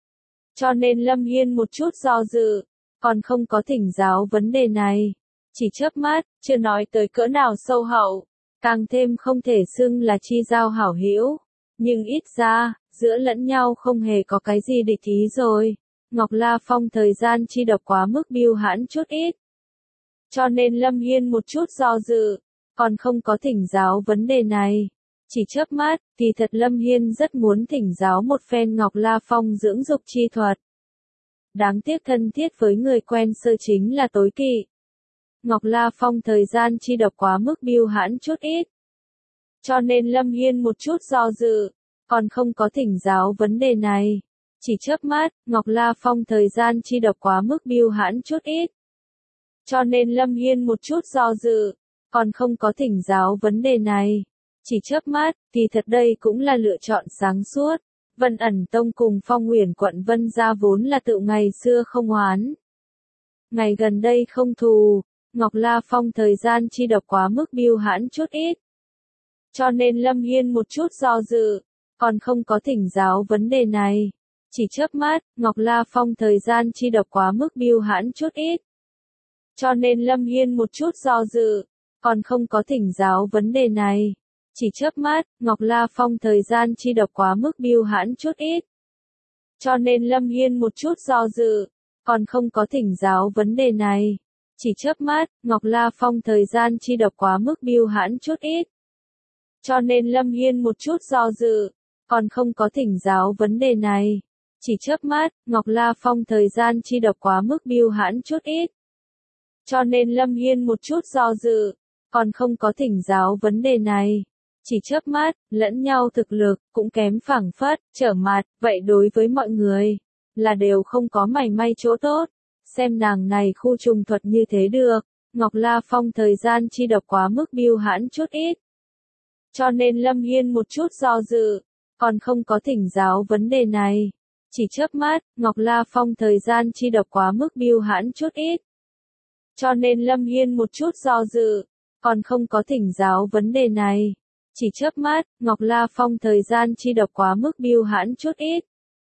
Cho nên Lâm Hiên một chút do dự, còn không có thỉnh giáo vấn đề này. Chỉ chớp mắt, chưa nói tới cỡ nào sâu hậu, càng thêm không thể xưng là chi giao hảo hữu, nhưng ít ra, giữa lẫn nhau không hề có cái gì địch ý rồi. Ngọc La Phong thời gian chi độc quá mức bưu hãn chút ít. Cho nên Lâm Hiên một chút do dự, còn không có thỉnh giáo vấn đề này. Chỉ chớp mắt, kỳ thật Lâm Hiên rất muốn thỉnh giáo một phen Ngọc La Phong dưỡng dục chi thuật. Đáng tiếc thân thiết với người quen sơ chính là tối kỵ. Ngọc La Phong thời gian chi độc quá mức bưu hãn chút ít. Cho nên Lâm Hiên một chút do dự, còn không có thỉnh giáo vấn đề này. Chỉ chớp mắt, Ngọc La Phong thời gian chi độc quá mức bưu hãn chút ít. Cho nên Lâm Hiên một chút do dự, còn không có thỉnh giáo vấn đề này. Chỉ chớp mắt, kỳ thật đây cũng là lựa chọn sáng suốt. Vân ẩn tông cùng Phong Huyền quận Vân gia vốn là tự ngày xưa không oán. Ngày gần đây không thù, Ngọc La Phong thời gian chi độc quá mức bưu hãn chút ít. Cho nên Lâm Hiên một chút do dự, còn không có thỉnh giáo vấn đề này. Chỉ chớp mắt, Ngọc La Phong thời gian chi độc quá mức bưu hãn chút ít. Cho nên Lâm Hiên một chút do dự, còn không có thỉnh giáo vấn đề này. Chỉ chớp mắt, Ngọc La Phong thời gian chi độc quá mức bưu hãn chút ít. Cho nên Lâm Hiên một chút do dự, còn không có thỉnh giáo vấn đề này. Chỉ chớp mắt, Ngọc La Phong thời gian chi độc quá mức bưu hãn chút ít. Cho nên Lâm Hiên một chút do dự, còn không có thỉnh giáo vấn đề này. Chỉ chớp mắt, Ngọc La Phong thời gian chi độc quá mức bưu hãn chút ít. Cho nên Lâm Hiên một chút do dự, còn không có thỉnh giáo vấn đề này. Chỉ chớp mắt, lẫn nhau thực lực, cũng kém phảng phất, trở mặt, vậy đối với mọi người, là đều không có mảy may chỗ tốt. Xem nàng này khu trùng thuật như thế được, Ngọc La Phong thời gian chi độc quá mức bưu hãn chút ít. Cho nên Lâm Hiên một chút do dự, còn không có thỉnh giáo vấn đề này. Chỉ chớp mắt, Ngọc La Phong thời gian chi độc quá mức bưu hãn chút ít. Cho nên Lâm Hiên một chút do dự, còn không có thỉnh giáo vấn đề này. Chỉ chớp mắt, Ngọc La Phong thời gian chi độc quá mức bưu hãn chút ít.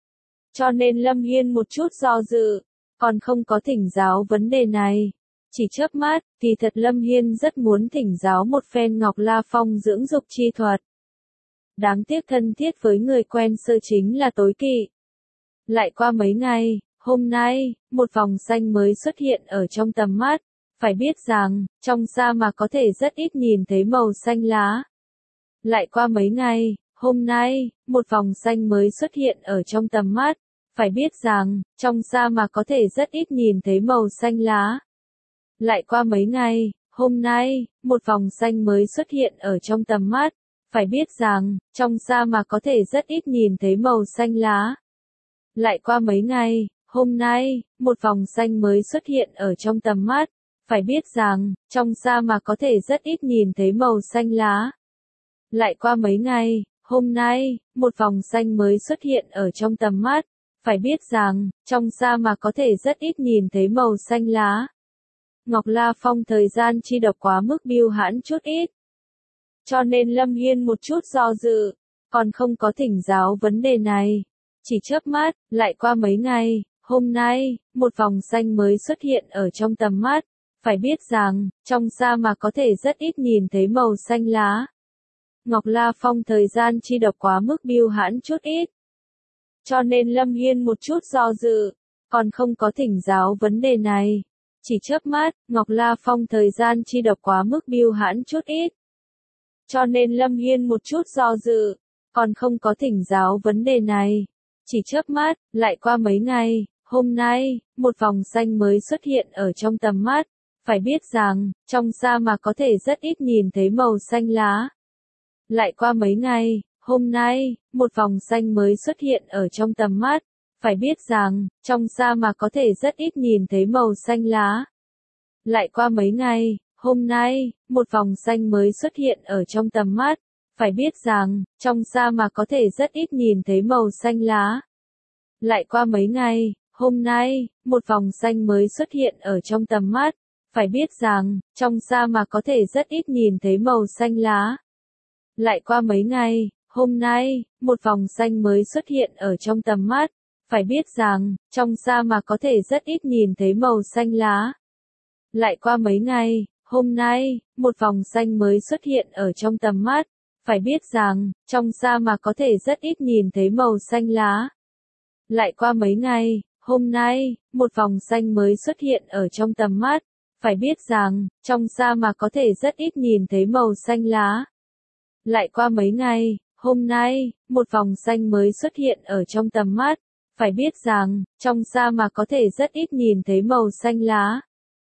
Cho nên Lâm Hiên một chút do dự, còn không có thỉnh giáo vấn đề này. Chỉ chớp mắt, kỳ thật Lâm Hiên rất muốn thỉnh giáo một phen Ngọc La Phong dưỡng dục chi thuật. Đáng tiếc thân thiết với người quen sơ chính là tối kỵ. Lại qua mấy ngày, hôm nay, một vòng xanh mới xuất hiện ở trong tầm mắt. Phải biết rằng, trong sa mạc có thể rất ít nhìn thấy màu xanh lá. Lại qua mấy ngày, hôm nay, một vòng xanh mới xuất hiện ở trong tầm mắt. Phải biết rằng, trong sa mạc có thể rất ít nhìn thấy màu xanh lá. Lại qua mấy ngày, hôm nay, một vòng xanh mới xuất hiện ở trong tầm mắt. Phải biết rằng, trong sa mạc có thể rất ít nhìn thấy màu xanh lá. Lại qua mấy ngày, hôm nay, một vòng xanh mới xuất hiện ở trong tầm mắt. Phải biết rằng, trong sa mạc có thể rất ít nhìn thấy màu xanh lá. Lại qua mấy ngày, hôm nay, một vòng xanh mới xuất hiện ở trong tầm mắt. Phải biết rằng, trong sa mạc có thể rất ít nhìn thấy màu xanh lá. Ngọc La Phong thời gian chi độc quá mức bưu hãn chút ít. Cho nên Lâm Hiên một chút do dự, còn không có thỉnh giáo vấn đề này. Chỉ chớp mắt, lại qua mấy ngày, hôm nay, một vòng xanh mới xuất hiện ở trong tầm mắt. Phải biết rằng, trong sa mạc có thể rất ít nhìn thấy màu xanh lá. Ngọc La Phong thời gian chi độc quá mức bưu hãn chút ít. Cho nên Lâm Hiên một chút do dự, còn không có thỉnh giáo vấn đề này. Chỉ chớp mắt, Ngọc La Phong thời gian chi độc quá mức bưu hãn chút ít. Cho nên Lâm Hiên một chút do dự, còn không có thỉnh giáo vấn đề này. Chỉ chớp mắt, lại qua mấy ngày, hôm nay, một vòng xanh mới xuất hiện ở trong tầm mắt. Phải biết rằng, trong sa mạc có thể rất ít nhìn thấy màu xanh lá. Lại qua mấy ngày, hôm nay, một vòng xanh mới xuất hiện ở trong tầm mắt. Phải biết rằng, trong sa mạc có thể rất ít nhìn thấy màu xanh lá. Lại qua mấy ngày, hôm nay, một vòng xanh mới xuất hiện ở trong tầm mắt. Phải biết rằng, trong sa mạc có thể rất ít nhìn thấy màu xanh lá. Lại qua mấy ngày, hôm nay, một vòng xanh mới xuất hiện ở trong tầm mắt. Phải biết rằng, trong sa mạc có thể rất ít nhìn thấy màu xanh lá. Lại qua mấy ngày, hôm nay, một vòng xanh mới xuất hiện ở trong tầm mắt. Phải biết rằng, trong sa mạc có thể rất ít nhìn thấy màu xanh lá. Lại qua mấy ngày, hôm nay, một vòng xanh mới xuất hiện ở trong tầm mắt. Phải biết rằng, trong sa mạc có thể rất ít nhìn thấy màu xanh lá. Lại qua mấy ngày, hôm nay, một vòng xanh mới xuất hiện ở trong tầm mắt. Phải biết rằng, trong sa mạc có thể rất ít nhìn thấy màu xanh lá. Lại qua mấy ngày, hôm nay, một vòng xanh mới xuất hiện ở trong tầm mắt. Phải biết rằng, trong sa mạc có thể rất ít nhìn thấy màu xanh lá.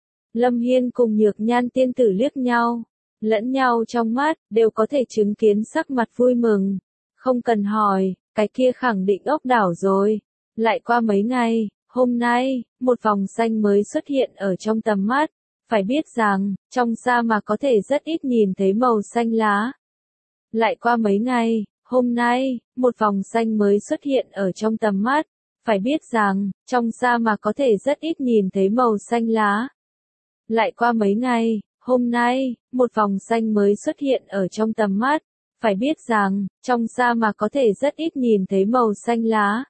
Lâm Hiên cùng Nhược Nhan tiên tử liếc nhau, lẫn nhau trong mắt, đều có thể chứng kiến sắc mặt vui mừng. Không cần hỏi, cái kia khẳng định ốc đảo rồi. Lại qua mấy ngày, hôm nay, một vòng xanh mới xuất hiện ở trong tầm mắt. Phải biết rằng, trong sa mạc có thể rất ít nhìn thấy màu xanh lá. Lại qua mấy ngày, hôm nay, một vòng xanh mới xuất hiện ở trong tầm mắt. Phải biết rằng, trong sa mạc có thể rất ít nhìn thấy màu xanh lá. Lại qua mấy ngày, hôm nay, một vòng xanh mới xuất hiện ở trong tầm mắt. Phải biết rằng, trong sa mạc có thể rất ít nhìn thấy màu xanh lá.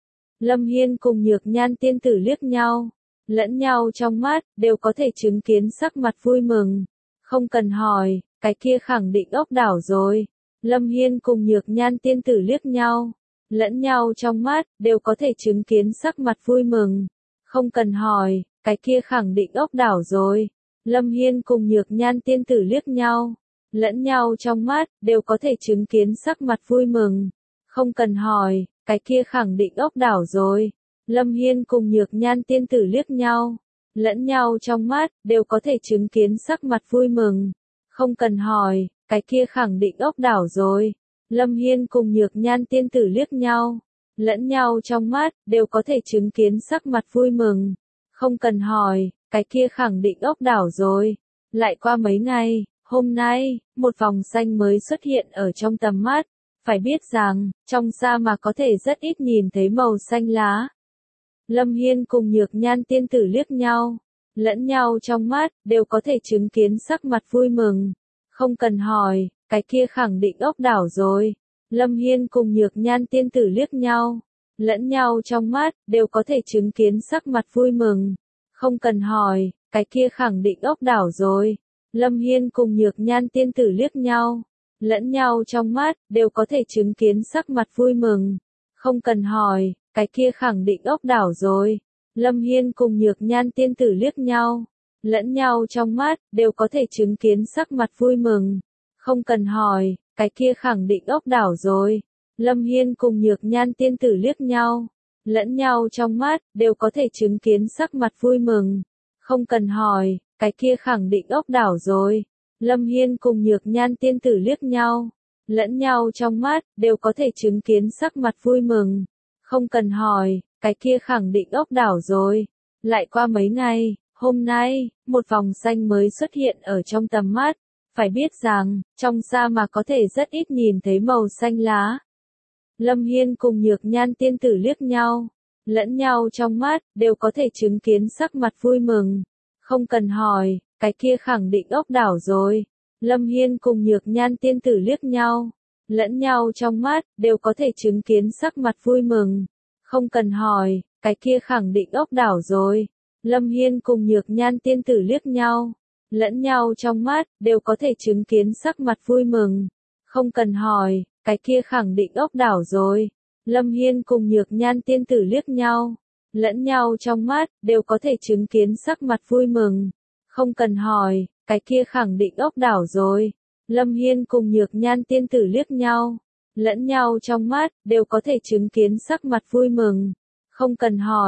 Lâm Hiên cùng Nhược Nhan tiên tử liếc nhau, lẫn nhau trong mắt, đều có thể chứng kiến sắc mặt vui mừng. Không cần hỏi, cái kia khẳng định ốc đảo rồi. Lâm Hiên cùng Nhược Nhan tiên tử liếc nhau, lẫn nhau trong mắt, đều có thể chứng kiến sắc mặt vui mừng. Không cần hỏi, cái kia khẳng định ốc đảo rồi. Lâm Hiên cùng Nhược Nhan tiên tử liếc nhau, lẫn nhau trong mắt, đều có thể chứng kiến sắc mặt vui mừng. Không cần hỏi, cái kia khẳng định ốc đảo rồi. Lâm Hiên cùng Nhược Nhan tiên tử liếc nhau, lẫn nhau trong mắt, đều có thể chứng kiến sắc mặt vui mừng. Không cần hỏi, cái kia khẳng định ốc đảo rồi. Lâm Hiên cùng Nhược Nhan tiên tử liếc nhau, lẫn nhau trong mắt, đều có thể chứng kiến sắc mặt vui mừng. Không cần hỏi, cái kia khẳng định ốc đảo rồi. Lại qua mấy ngày, hôm nay, một vòng xanh mới xuất hiện ở trong tầm mắt. Phải biết rằng, trong sa mạc có thể rất ít nhìn thấy màu xanh lá. Lâm Hiên cùng Nhược Nhan tiên tử liếc nhau, lẫn nhau trong mắt, đều có thể chứng kiến sắc mặt vui mừng. Không cần hỏi, cái kia khẳng định ốc đảo rồi. Lâm Hiên cùng Nhược Nhan tiên tử liếc nhau, lẫn nhau trong mắt, đều có thể chứng kiến sắc mặt vui mừng. Không cần hỏi, cái kia khẳng định ốc đảo rồi. Lâm Hiên cùng Nhược Nhan tiên tử liếc nhau, lẫn nhau trong mắt, đều có thể chứng kiến sắc mặt vui mừng. Không cần hỏi, cái kia khẳng định ốc đảo rồi. Lâm Hiên cùng Nhược Nhan tiên tử liếc nhau, lẫn nhau trong mắt, đều có thể chứng kiến sắc mặt vui mừng. Không cần hỏi, cái kia khẳng định ốc đảo rồi. Lâm Hiên cùng Nhược Nhan tiên tử liếc nhau, lẫn nhau trong mắt, đều có thể chứng kiến sắc mặt vui mừng. Không cần hỏi, cái kia khẳng định ốc đảo rồi. Lâm Hiên cùng Nhược Nhan tiên tử liếc nhau, lẫn nhau trong mắt, đều có thể chứng kiến sắc mặt vui mừng. Không cần hỏi, cái kia khẳng định ốc đảo rồi. Lại qua mấy ngày, hôm nay, một vòng xanh mới xuất hiện ở trong tầm mắt. Phải biết rằng, trong sa mạc có thể rất ít nhìn thấy màu xanh lá. Lâm Hiên cùng Nhược Nhan tiên tử liếc nhau, lẫn nhau trong mắt, đều có thể chứng kiến sắc mặt vui mừng. Không cần hỏi, cái kia khẳng định ốc đảo rồi. Lâm Hiên cùng Nhược Nhan tiên tử liếc nhau, lẫn nhau trong mắt, đều có thể chứng kiến sắc mặt vui mừng. Không cần hỏi, cái kia khẳng định ốc đảo rồi. Lâm Hiên cùng Nhược Nhan tiên tử liếc nhau, lẫn nhau trong mắt, đều có thể chứng kiến sắc mặt vui mừng. Không cần hỏi, cái kia khẳng định ốc đảo rồi. Lâm Hiên cùng Nhược Nhan tiên tử liếc nhau, lẫn nhau trong mắt, đều có thể chứng kiến sắc mặt vui mừng. Không cần hỏi, cái kia khẳng định ốc đảo rồi. Lâm Hiên cùng Nhược Nhan tiên tử liếc nhau, lẫn nhau trong mắt, đều có thể chứng kiến sắc mặt vui mừng. Không cần hỏi,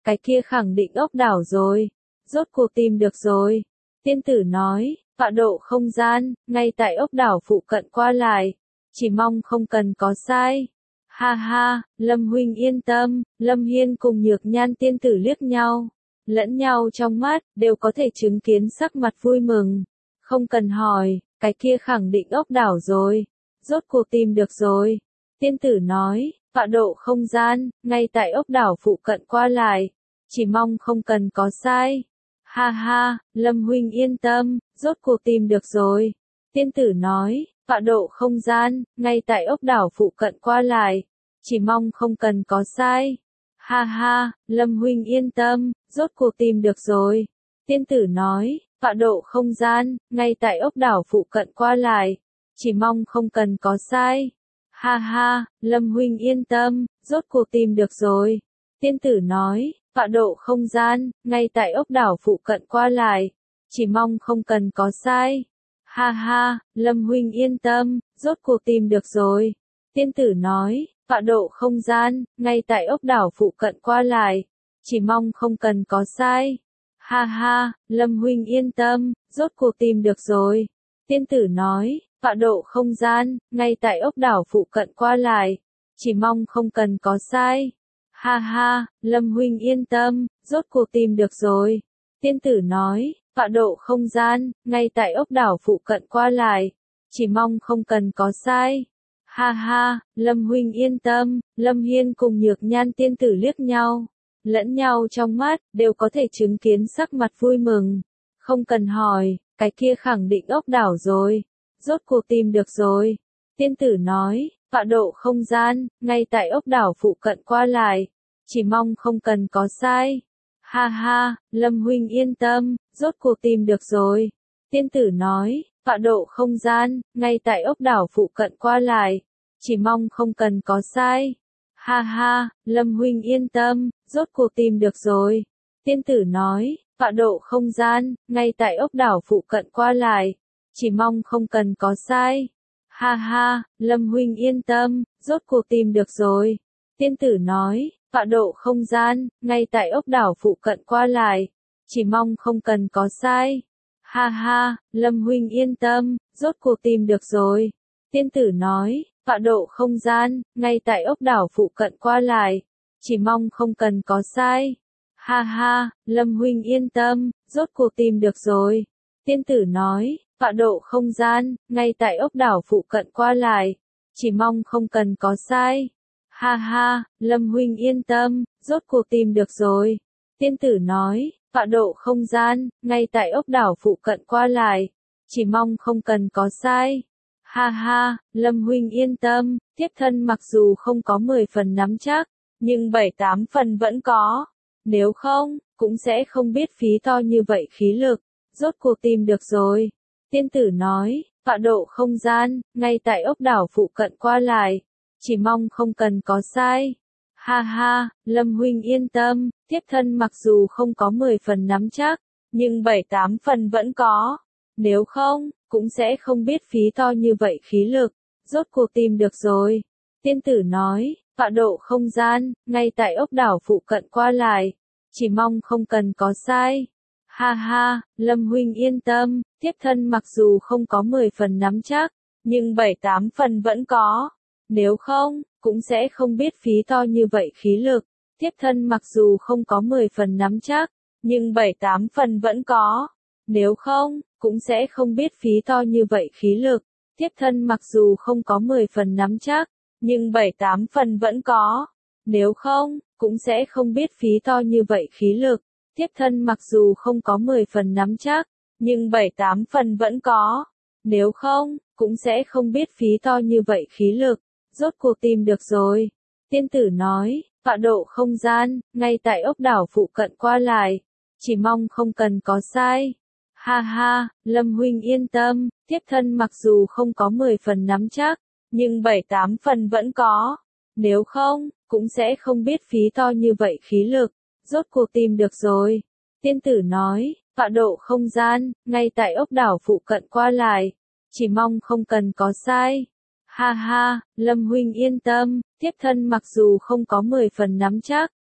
cái kia khẳng định ốc đảo rồi. Rốt cuộc tìm được rồi. Tiên tử nói, tọa độ không gian, ngay tại ốc đảo phụ cận qua lại. Chỉ mong không cần có sai. Ha ha, Lâm huynh yên tâm, Lâm Hiên cùng Nhược Nhan tiên tử liếc nhau. Lẫn nhau trong mắt, đều có thể chứng kiến sắc mặt vui mừng. Không cần hỏi, cái kia khẳng định ốc đảo rồi. Rốt cuộc tìm được rồi. Tiên tử nói, tọa độ không gian, ngay tại ốc đảo phụ cận qua lại. Chỉ mong không cần có sai. Ha ha, Lâm huynh yên tâm, rốt cuộc tìm được rồi. Tiên tử nói, tọa độ không gian, ngay tại ốc đảo phụ cận qua lại. Chỉ mong không cần có sai. Ha ha, Lâm huynh yên tâm, rốt cuộc tìm được rồi. Tiên tử nói, tọa độ không gian, ngay tại ốc đảo phụ cận qua lại. Chỉ mong không cần có sai. Ha ha, Lâm huynh yên tâm, rốt cuộc tìm được rồi. Tiên tử nói, tọa độ không gian, ngay tại ốc đảo phụ cận qua lại. Chỉ mong không cần có sai. Ha ha, Lâm huynh yên tâm, rốt cuộc tìm được rồi. Tiên tử nói, tọa độ không gian, ngay tại ốc đảo phụ cận qua lại. Chỉ mong không cần có sai. Ha ha, Lâm huynh yên tâm, rốt cuộc tìm được rồi. Tiên tử nói, tọa độ không gian, ngay tại ốc đảo phụ cận qua lại. Chỉ mong không cần có sai. Ha ha, Lâm huynh yên tâm, rốt cuộc tìm được rồi. Tiên tử nói, tọa độ không gian, ngay tại ốc đảo phụ cận qua lại. Chỉ mong không cần có sai. Ha ha, Lâm huynh yên tâm, Lâm Hiên cùng Nhược Nhan tiên tử liếc nhau. Lẫn nhau trong mắt, đều có thể chứng kiến sắc mặt vui mừng. Không cần hỏi, cái kia khẳng định ốc đảo rồi. Rốt cuộc tìm được rồi. Tiên tử nói, tọa độ không gian, ngay tại ốc đảo phụ cận qua lại. Chỉ mong không cần có sai. Ha ha, Lâm huynh yên tâm, rốt cuộc tìm được rồi. Tiên tử nói, tọa độ không gian, ngay tại ốc đảo phụ cận qua lại. Chỉ mong không cần có sai. Ha ha, Lâm huynh yên tâm, rốt cuộc tìm được rồi. Tiên tử nói, tọa độ không gian, ngay tại ốc đảo phụ cận qua lại. Chỉ mong không cần có sai. Ha ha, Lâm huynh yên tâm, rốt cuộc tìm được rồi. Tiên tử nói, tọa độ không gian, ngay tại ốc đảo phụ cận qua lại. Chỉ mong không cần có sai. Ha ha, Lâm huynh yên tâm, rốt cuộc tìm được rồi. Tiên tử nói, tọa độ không gian, ngay tại ốc đảo phụ cận qua lại. Chỉ mong không cần có sai. Ha ha, Lâm huynh yên tâm, rốt cuộc tìm được rồi. Tiên tử nói, tọa độ không gian, ngay tại ốc đảo phụ cận qua lại. Chỉ mong không cần có sai. Ha ha, Lâm huynh yên tâm, rốt cuộc tìm được rồi. Tiên tử nói, tọa độ không gian, ngay tại ốc đảo phụ cận qua lại. Chỉ mong không cần có sai. Ha ha, Lâm huynh yên tâm, thiếp thân mặc dù không có 10 phần nắm chắc, nhưng 7-8 phần vẫn có. Nếu không, cũng sẽ không biết phí to như vậy khí lực. Rốt cuộc tìm được rồi. Tiên tử nói, tọa độ không gian, ngay tại ốc đảo phụ cận qua lại. Chỉ mong không cần có sai. Ha ha, Lâm huynh yên tâm, thiếp thân mặc dù không có 10 phần nắm chắc, nhưng 7-8 phần vẫn có. Nếu không, cũng sẽ không biết phí to như vậy khí lực. Rốt cuộc tìm được rồi. Tiên tử nói, tọa độ không gian, ngay tại ốc đảo phụ cận qua lại. Chỉ mong không cần có sai. Ha ha, Lâm huynh yên tâm, thiếp thân mặc dù không có 10 phần nắm chắc, nhưng 7-8 phần vẫn có. Nếu không, cũng sẽ không biết phí to như vậy khí lực. Thiếp thân mặc dù không có 10 phần nắm chắc, nhưng 7-8 phần vẫn có. Nếu không, cũng sẽ không biết phí to như vậy khí lực. Thiếp thân mặc dù không có 10 phần nắm chắc, nhưng 7-8 phần vẫn có. Nếu không, cũng sẽ không biết phí to như vậy khí lực. Thiếp thân mặc dù không có 10 phần nắm chắc, nhưng 7-8 phần vẫn có. Nếu không, cũng sẽ không biết phí to như vậy khí lực. Rốt cuộc tìm được rồi. Tiên tử nói, tọa độ không gian, ngay tại ốc đảo phụ cận qua lại. Chỉ mong không cần có sai. Ha ha, Lâm huynh yên tâm, thiếp thân mặc dù không có 10 phần nắm chắc, nhưng 7-8 phần vẫn có. Nếu không, cũng sẽ không biết phí to như vậy khí lực. Rốt cuộc tìm được rồi. Tiên tử nói, tọa độ không gian, ngay tại ốc đảo phụ cận qua lại. Chỉ mong không cần có sai. Ha ha, Lâm huynh yên tâm, thiếp thân mặc dù không có 10 phần nắm chắc,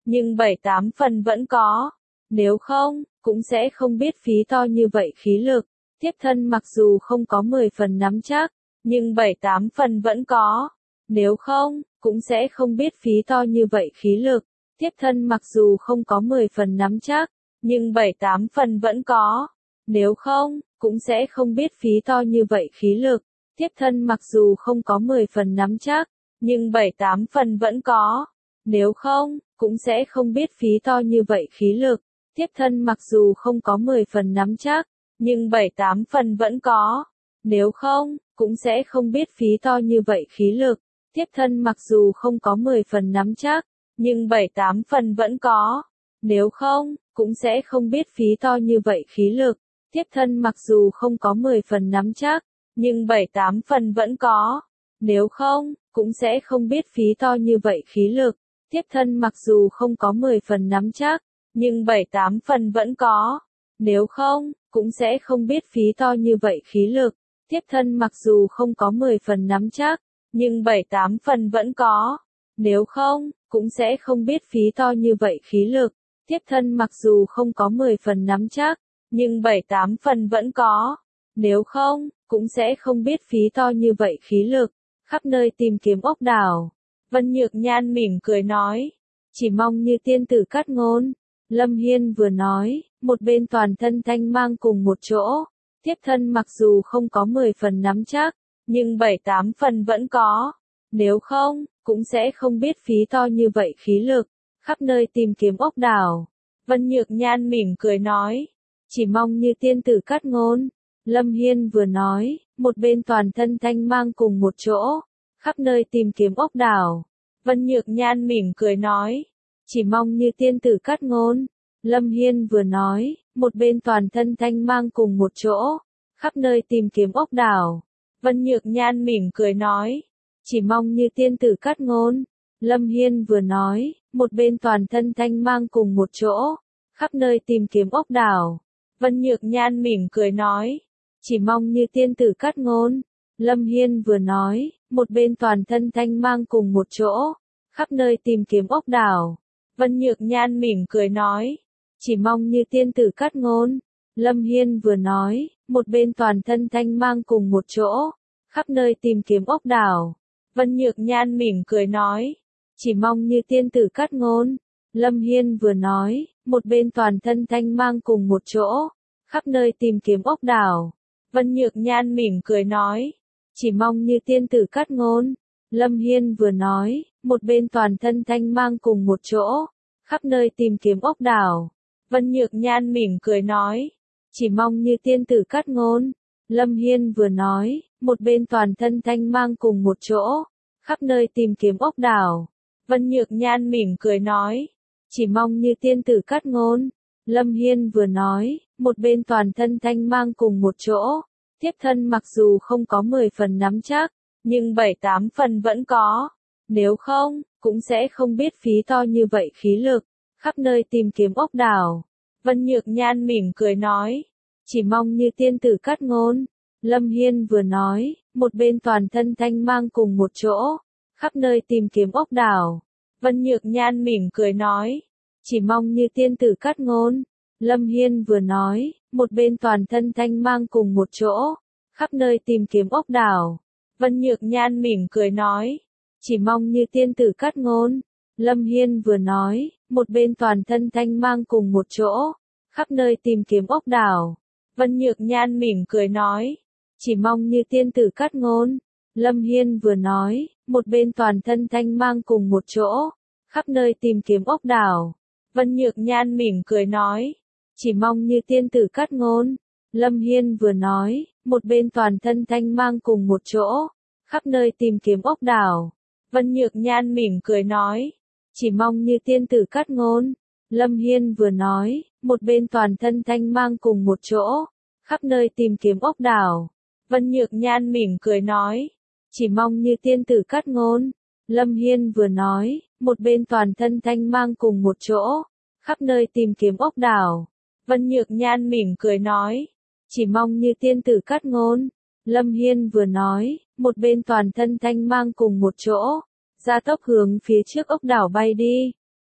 nhưng 7-8 phần vẫn có. Nếu không, cũng sẽ không biết phí to như vậy khí lực. Thiếp thân mặc dù không có 10 phần nắm chắc, nhưng 7-8 phần vẫn có. Nếu không, cũng sẽ không biết phí to như vậy khí lực. Thiếp thân mặc dù không có 10 phần nắm chắc, nhưng 7-8 phần vẫn có. Nếu không, cũng sẽ không biết phí to như vậy khí lực. Thiếp thân mặc dù không có 10 phần nắm chắc, nhưng 7-8 phần vẫn có. Nếu không, cũng sẽ không biết phí to như vậy khí lực. Thiếp thân mặc dù không có 10 phần nắm chắc, nhưng 7-8 phần vẫn có. Nếu không, cũng sẽ không biết phí to như vậy khí lực. Thiếp thân mặc dù không có 10 phần nắm chắc, nhưng 7-8 phần vẫn có. Nếu không, cũng sẽ không biết phí to như vậy khí lực. Thiếp thân mặc dù không có 10 phần nắm chắc, nhưng 7-8 phần vẫn có. Nếu không, cũng sẽ không biết phí to như vậy khí lực. Thiếp thân mặc dù không có 10 phần nắm chắc, nhưng 7-8 phần vẫn có. Nếu không, cũng sẽ không biết phí to như vậy khí lực. Thiếp thân mặc dù không có 10 phần nắm chắc, nhưng 7-8 phần vẫn có. Nếu không, cũng sẽ không biết phí to như vậy khí lực. Thiếp thân mặc dù không có 10 phần nắm chắc, nhưng 7-8 phần vẫn có. Nếu không, cũng sẽ không biết phí to như vậy khí lực. Khắp nơi tìm kiếm ốc đảo. Vân Nhược Nhan mỉm cười nói. Chỉ mong như tiên tử cát ngôn. Lâm Hiên vừa nói, một bên toàn thân thanh mang cùng một chỗ. Thiếp thân mặc dù không có 10 phần nắm chắc, nhưng 7-8 phần vẫn có. Nếu không, cũng sẽ không biết phí to như vậy khí lực. Khắp nơi tìm kiếm ốc đảo. Vân Nhược Nhan mỉm cười nói. Chỉ mong như tiên tử cát ngôn. Lâm Hiên vừa nói, một bên toàn thân thanh mang cùng một chỗ. Khắp nơi tìm kiếm ốc đảo. Vân Nhược Nhan mỉm cười nói. Chỉ mong như tiên tử cát ngôn. Lâm Hiên vừa nói, một bên toàn thân thanh mang cùng một chỗ. Khắp nơi tìm kiếm ốc đảo. Vân Nhược Nhan mỉm cười nói. Chỉ mong như tiên tử cát ngôn. Lâm Hiên vừa nói, một bên toàn thân thanh mang cùng một chỗ. Khắp nơi tìm kiếm ốc đảo. Vân Nhược Nhan mỉm cười nói. Chỉ mong như tiên tử cát ngôn. Lâm Hiên vừa nói, một bên toàn thân thanh mang cùng một chỗ. Khắp nơi tìm kiếm ốc đảo. Vân Nhược Nhan mỉm cười nói. Chỉ mong như tiên tử cát ngôn. Lâm Hiên vừa nói, một bên toàn thân thanh mang cùng một chỗ. Khắp nơi tìm kiếm ốc đảo. Vân Nhược Nhan mỉm cười nói. Chỉ mong như tiên tử cát ngôn. Lâm Hiên vừa nói, một bên toàn thân thanh mang cùng một chỗ. Khắp nơi tìm kiếm ốc đảo. Vân Nhược Nhan mỉm cười nói. Chỉ mong như tiên tử cát ngôn. Lâm Hiên vừa nói, một bên toàn thân thanh mang cùng một chỗ. Khắp nơi tìm kiếm ốc đảo. Vân Nhược Nhan mỉm cười nói. Chỉ mong như tiên tử cát ngôn. Lâm Hiên vừa nói, một bên toàn thân thanh mang cùng một chỗ. Khắp nơi tìm kiếm ốc đảo. Vân Nhược Nhan mỉm cười nói. Chỉ mong như tiên tử cát ngôn. Lâm Hiên vừa nói, một bên toàn thân thanh mang cùng một chỗ. Thiếp thân mặc dù không có 10 phần nắm chắc, nhưng 7-8 phần vẫn có. Nếu không, cũng sẽ không biết phí to như vậy khí lực. Khắp nơi tìm kiếm ốc đảo. Vân Nhược Nhan mỉm cười nói. Chỉ mong như tiên tử cát ngôn. Lâm Hiên vừa nói, một bên toàn thân thanh mang cùng một chỗ. Khắp nơi tìm kiếm ốc đảo. Vân Nhược Nhan mỉm cười nói. Chỉ mong như tiên tử cát ngôn. Lâm Hiên vừa nói, một bên toàn thân thanh mang cùng một chỗ. Khắp nơi tìm kiếm ốc đảo. Vân Nhược Nhan mỉm cười nói. Chỉ mong như tiên tử cát ngôn. Lâm Hiên vừa nói, một bên toàn thân thanh mang cùng một chỗ. Khắp nơi tìm kiếm ốc đảo. Vân Nhược Nhan mỉm cười nói. Chỉ mong như tiên tử cát ngôn. Lâm Hiên vừa nói, một bên toàn thân thanh mang cùng một chỗ. Khắp nơi tìm kiếm ốc đảo. Vân Nhược Nhan mỉm cười nói. Chỉ mong như tiên tử cát ngôn. Lâm Hiên vừa nói, một bên toàn thân thanh mang cùng một chỗ. Khắp nơi tìm kiếm ốc đảo. Vân Nhược Nhan mỉm cười nói. Chỉ mong như tiên tử cát ngôn. Lâm Hiên vừa nói, một bên toàn thân thanh mang cùng một chỗ. Khắp nơi tìm kiếm ốc đảo. Vân Nhược Nhan mỉm cười nói. Chỉ mong như tiên tử cát ngôn. Lâm Hiên vừa nói, một bên toàn thân thanh mang cùng một chỗ. Khắp nơi tìm kiếm ốc đảo. Vân Nhược Nhan mỉm cười nói. Chỉ mong như tiên tử cát ngôn. Lâm Hiên vừa nói, một bên toàn thân thanh mang cùng một chỗ. Gia tốc hướng phía trước ốc đảo bay đi.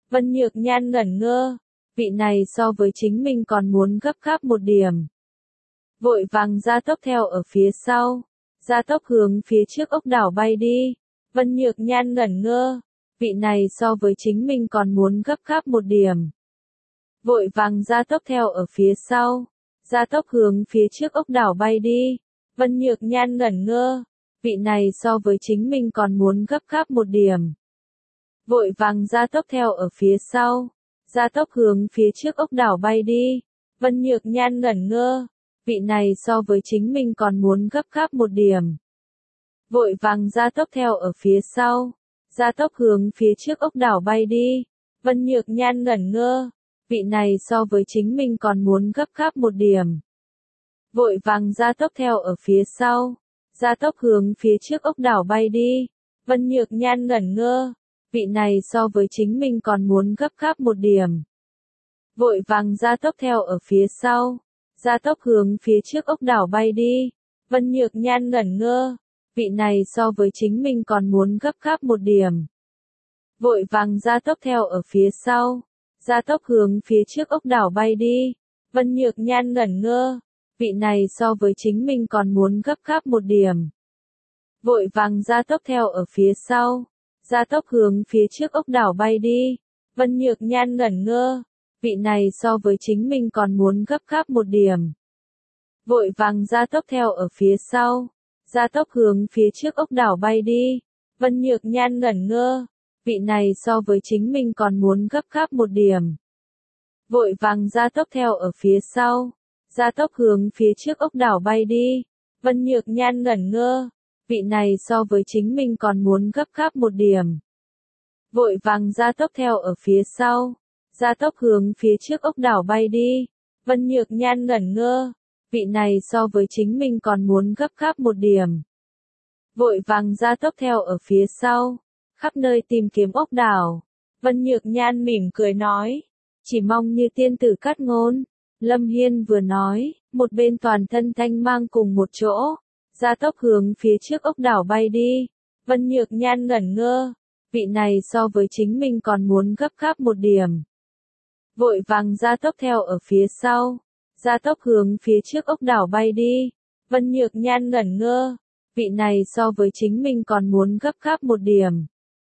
Vân Nhược Nhan ngẩn ngơ, vị này so với chính mình còn muốn gấp gáp một điểm. Vội vàng gia tốc theo ở phía sau, gia tốc hướng phía trước ốc đảo bay đi. Vân Nhược Nhan ngẩn ngơ, vị này so với chính mình còn muốn gấp gáp một điểm. Vội vàng gia tốc theo ở phía sau, gia tốc hướng phía trước ốc đảo bay đi. Vân Nhược Nhan ngẩn ngơ, vị này so với chính mình còn muốn gấp gáp một điểm. Vội vàng gia tốc theo ở phía sau, gia tốc hướng phía trước ốc đảo bay đi. Vân Nhược Nhan ngẩn ngơ, vị này so với chính mình còn muốn gấp gáp một điểm. Vội vàng gia tốc theo ở phía sau, gia tốc hướng phía trước ốc đảo bay đi. Vân Nhược Nhan ngẩn ngơ, vị này so với chính mình còn muốn gấp gáp một điểm. Vội vàng gia tốc theo ở phía sau, gia tốc hướng phía trước ốc đảo bay đi. Vân Nhược Nhan ngẩn ngơ, vị này so với chính mình còn muốn gấp gáp một điểm. Vội vàng gia tốc theo ở phía sau, gia tốc hướng phía trước ốc đảo bay đi. Vân Nhược Nhan ngẩn ngơ, vị này so với chính mình còn muốn gấp gáp một điểm. Vội vàng gia tốc theo ở phía sau, gia tốc hướng phía trước ốc đảo bay đi. Vân Nhược Nhan ngẩn ngơ, vị này so với chính mình còn muốn gấp gáp một điểm. Vội vàng gia tốc theo ở phía sau, gia tốc hướng phía trước ốc đảo bay đi. Vân Nhược Nhan ngẩn ngơ, vị này so với chính mình còn muốn gấp gáp một điểm. Vội vàng gia tốc theo ở phía sau, gia tốc hướng phía trước ốc đảo bay đi. Vân Nhược Nhan ngẩn ngơ, vị này so với chính mình còn muốn gấp gáp một điểm. Vội vàng gia tốc theo ở phía sau, gia tốc hướng phía trước ốc đảo bay đi. Vân Nhược Nhan ngẩn ngơ, vị này so với chính mình còn muốn gấp gáp một điểm. Vội vàng gia tốc theo ở phía sau, gia tốc hướng phía trước ốc đảo bay đi. Vân Nhược Nhan ngẩn ngơ, vị này so với chính mình còn muốn gấp gáp một điểm. Vội vàng gia tốc theo ở phía sau, khắp nơi tìm kiếm ốc đảo. Vân Nhược Nhan mỉm cười nói, chỉ mong như tiên tử cát ngôn. Lâm Hiên vừa nói, một bên toàn thân thanh mang cùng một chỗ, gia tốc hướng phía trước ốc đảo bay đi. Vân Nhược Nhan ngẩn ngơ, vị này so với chính mình còn muốn gấp gáp một điểm. Vội vàng gia tốc theo ở phía sau, gia tốc hướng phía trước ốc đảo bay đi. Vân Nhược Nhan ngẩn ngơ, vị này so với chính mình còn muốn gấp gáp một điểm.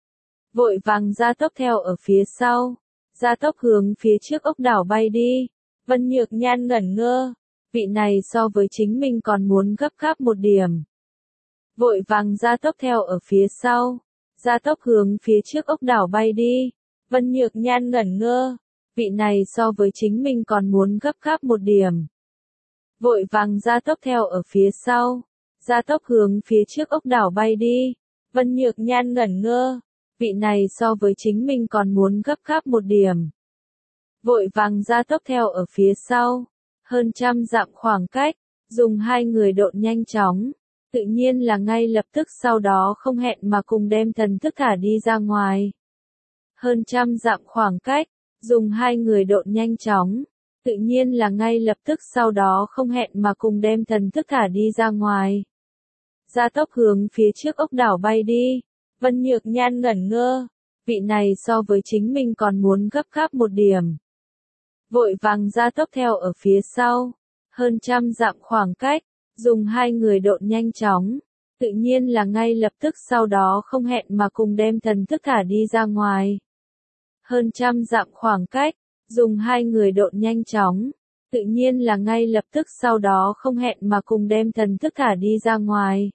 Vội vàng gia tốc theo ở phía sau, gia tốc hướng phía trước ốc đảo bay đi. Vân Nhược Nhan ngẩn ngơ, vị này so với chính mình còn muốn gấp gáp một điểm. Vội vàng gia tốc theo ở phía sau, gia tốc hướng phía trước ốc đảo bay đi. Vân Nhược Nhan ngẩn ngơ, vị này so với chính mình còn muốn gấp gáp một điểm. Vội vàng gia tốc theo ở phía sau, gia tốc hướng phía trước ốc đảo bay đi. Vân Nhược Nhan ngẩn ngơ, vị này so với chính mình còn muốn gấp gáp một điểm. Vội vàng gia tốc theo ở phía sau, hơn trăm dặm khoảng cách, dùng hai người độn nhanh chóng, tự nhiên là ngay lập tức sau đó không hẹn mà cùng đem thần thức thả đi ra ngoài. Hơn trăm dặm khoảng cách, dùng hai người độn nhanh chóng, tự nhiên là ngay lập tức sau đó không hẹn mà cùng đem thần thức thả đi ra ngoài. Gia tốc hướng phía trước ốc đảo bay đi. Vân Nhược Nhan ngẩn ngơ, vị này so với chính mình còn muốn gấp gáp một điểm. Vội vàng gia tốc theo ở phía sau, hơn trăm dặm khoảng cách, dùng hai người độn nhanh chóng, tự nhiên là ngay lập tức sau đó không hẹn mà cùng đem thần thức thả đi ra ngoài. Hơn trăm dặm khoảng cách, dùng hai người độn nhanh chóng, tự nhiên là ngay lập tức sau đó không hẹn mà cùng đem thần thức thả đi ra ngoài.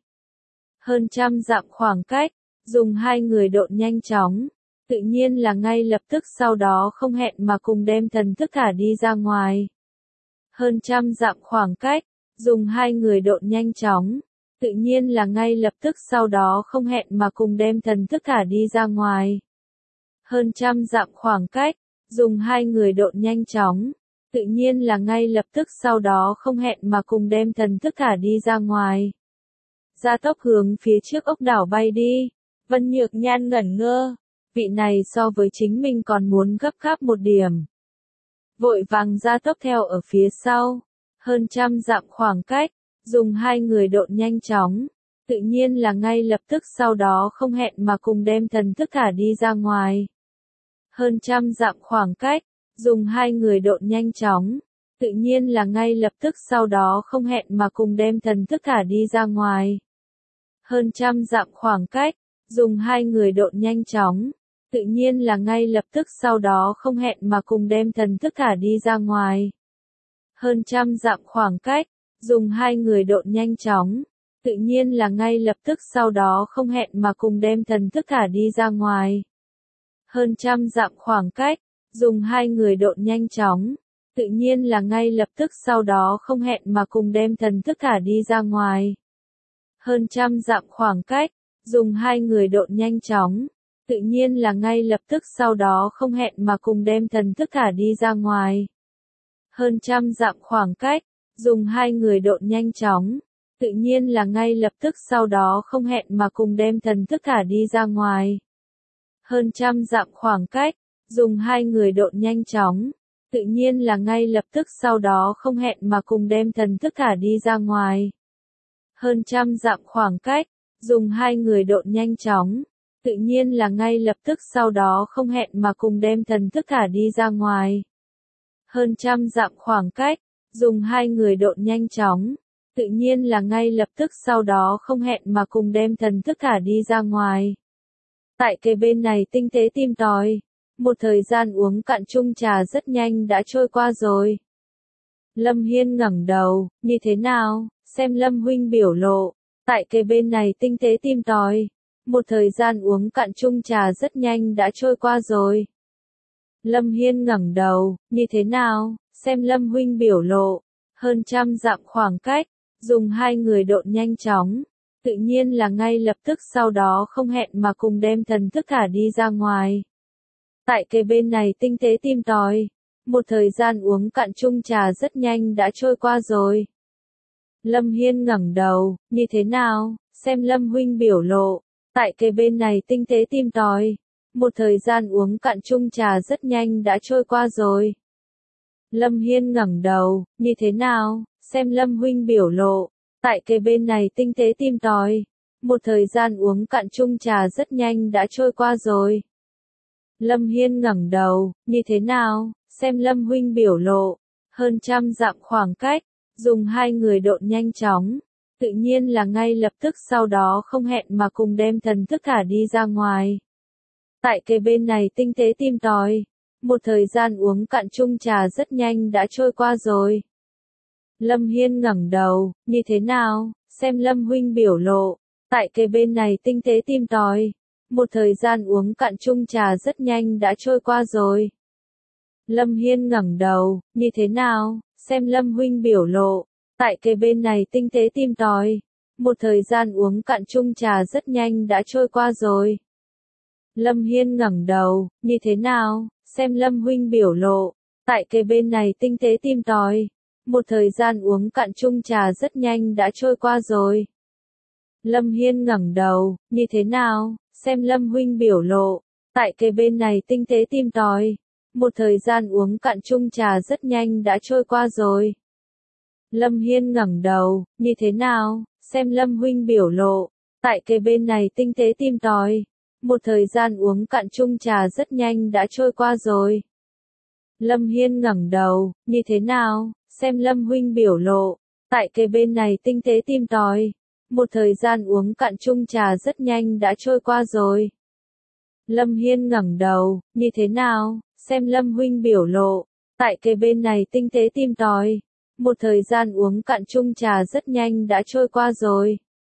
Hơn trăm dặm khoảng cách, dùng hai người độn nhanh chóng, tự nhiên là ngay lập tức sau đó không hẹn mà cùng đem thần thức thả đi ra ngoài. Hơn trăm dặm khoảng cách, dùng hai người độn nhanh chóng, tự nhiên là ngay lập tức sau đó không hẹn mà cùng đem thần thức thả đi ra ngoài. Hơn trăm dặm khoảng cách, dùng hai người độn nhanh chóng, tự nhiên là ngay lập tức sau đó không hẹn mà cùng đem thần thức thả đi ra ngoài. Gia tốc hướng phía trước ốc đảo bay đi. Vân Nhược Nhan ngẩn ngơ, vị này so với chính mình còn muốn gấp gáp một điểm. Vội vàng gia tốc theo ở phía sau, hơn trăm dặm khoảng cách, dùng hai người độn nhanh chóng, tự nhiên là ngay lập tức sau đó không hẹn mà cùng đem thần thức thả đi ra ngoài. hơn trăm dặm khoảng cách, dùng hai người độn nhanh chóng, tự nhiên là ngay lập tức sau đó không hẹn mà cùng đem thần thức thả đi ra ngoài. Hơn trăm dặm khoảng cách, dùng hai người độn nhanh chóng, tự nhiên là ngay lập tức sau đó không hẹn mà cùng đem thần thức thả đi ra ngoài. Hơn trăm dặm khoảng cách, dùng hai người độn nhanh chóng, tự nhiên là ngay lập tức sau đó không hẹn mà cùng đem thần thức thả đi ra ngoài. Hơn trăm dặm khoảng cách, dùng hai người độn nhanh chóng, tự nhiên là ngay lập tức sau đó không hẹn mà cùng đem thần thức thả đi ra ngoài. Hơn trăm dặm khoảng cách, dùng hai người độn nhanh chóng, tự nhiên là ngay lập tức sau đó không hẹn mà cùng đem thần thức thả đi ra ngoài. Hơn trăm dặm khoảng cách, dùng hai người độn nhanh chóng, tự nhiên là ngay lập tức sau đó không hẹn mà cùng đem thần thức thả đi ra ngoài. Hơn trăm dặm khoảng cách, dùng hai người độn nhanh chóng, tự nhiên là ngay lập tức sau đó không hẹn mà cùng đem thần thức thả đi ra ngoài. Hơn trăm dặm khoảng cách, dùng hai người độn nhanh chóng, tự nhiên là ngay lập tức sau đó không hẹn mà cùng đem thần thức thả đi ra ngoài. Hơn trăm dặm khoảng cách, dùng hai người độn nhanh chóng, tự nhiên là ngay lập tức sau đó không hẹn mà cùng đem thần thức thả đi ra ngoài. Tại kề bên này tinh tế tìm tòi, một thời gian uống cạn chung trà rất nhanh đã trôi qua rồi. Lâm Hiên ngẩng đầu, như thế nào, xem Lâm huynh biểu lộ, tại kề bên này tinh tế tìm tòi, một thời gian uống cạn chung trà rất nhanh đã trôi qua rồi. Lâm Hiên ngẩng đầu, như thế nào, xem Lâm huynh biểu lộ, hơn trăm dặm khoảng cách, dùng hai người độn nhanh chóng, tự nhiên là ngay lập tức sau đó không hẹn mà cùng đem thần thức thả đi ra ngoài. Tại kề bên này tinh tế tìm tòi, một thời gian uống cạn chung trà rất nhanh đã trôi qua rồi. Lâm Hiên ngẩng đầu, như thế nào, xem Lâm huynh biểu lộ, tại kề bên này tinh tế tìm tòi, một thời gian uống cạn chung trà rất nhanh đã trôi qua rồi. Lâm Hiên ngẩng đầu, như thế nào, xem Lâm huynh biểu lộ, tại kề bên này tinh tế tìm tòi, một thời gian uống cạn chung trà rất nhanh đã trôi qua rồi. Lâm Hiên ngẩng đầu, như thế nào, xem Lâm huynh biểu lộ, hơn trăm dặm khoảng cách, dùng hai người độn nhanh chóng, tự nhiên là ngay lập tức sau đó không hẹn mà cùng đem thần thức thả đi ra ngoài. Tại kề bên này tinh tế tìm tòi, một thời gian uống cạn chung trà rất nhanh đã trôi qua rồi. Lâm Hiên ngẩng đầu, như thế nào, xem Lâm huynh biểu lộ, tại kề bên này tinh tế tìm tòi, một thời gian uống cạn chung trà rất nhanh đã trôi qua rồi. Lâm Hiên ngẩng đầu, như thế nào, xem Lâm huynh biểu lộ, tại kề bên này tinh tế tìm tòi, một thời gian uống cạn chung trà rất nhanh đã trôi qua rồi. Lâm Hiên ngẩng đầu, như thế nào, xem Lâm huynh biểu lộ, tại kề bên này tinh tế tìm tòi, một thời gian uống cạn chung trà rất nhanh đã trôi qua rồi. Lâm Hiên ngẩng đầu, như thế nào, xem Lâm huynh biểu lộ, tại kề bên này tinh tế tìm tòi, một thời gian uống cạn chung trà rất nhanh đã trôi qua rồi. Lâm Hiên ngẩng đầu, như thế nào, xem Lâm huynh biểu lộ, tại kề bên này tinh tế tìm tòi, một thời gian uống cạn chung trà rất nhanh đã trôi qua rồi. Lâm Hiên ngẩng đầu, như thế nào, xem Lâm huynh biểu lộ, tại kề bên này tinh tế tìm tòi, một thời gian uống cạn chung trà rất nhanh đã trôi qua rồi. Lâm Hiên ngẩng đầu, như thế nào, xem Lâm huynh biểu lộ, tại kề bên này tinh tế tìm tòi, một thời gian uống cạn chung trà rất nhanh đã trôi qua rồi.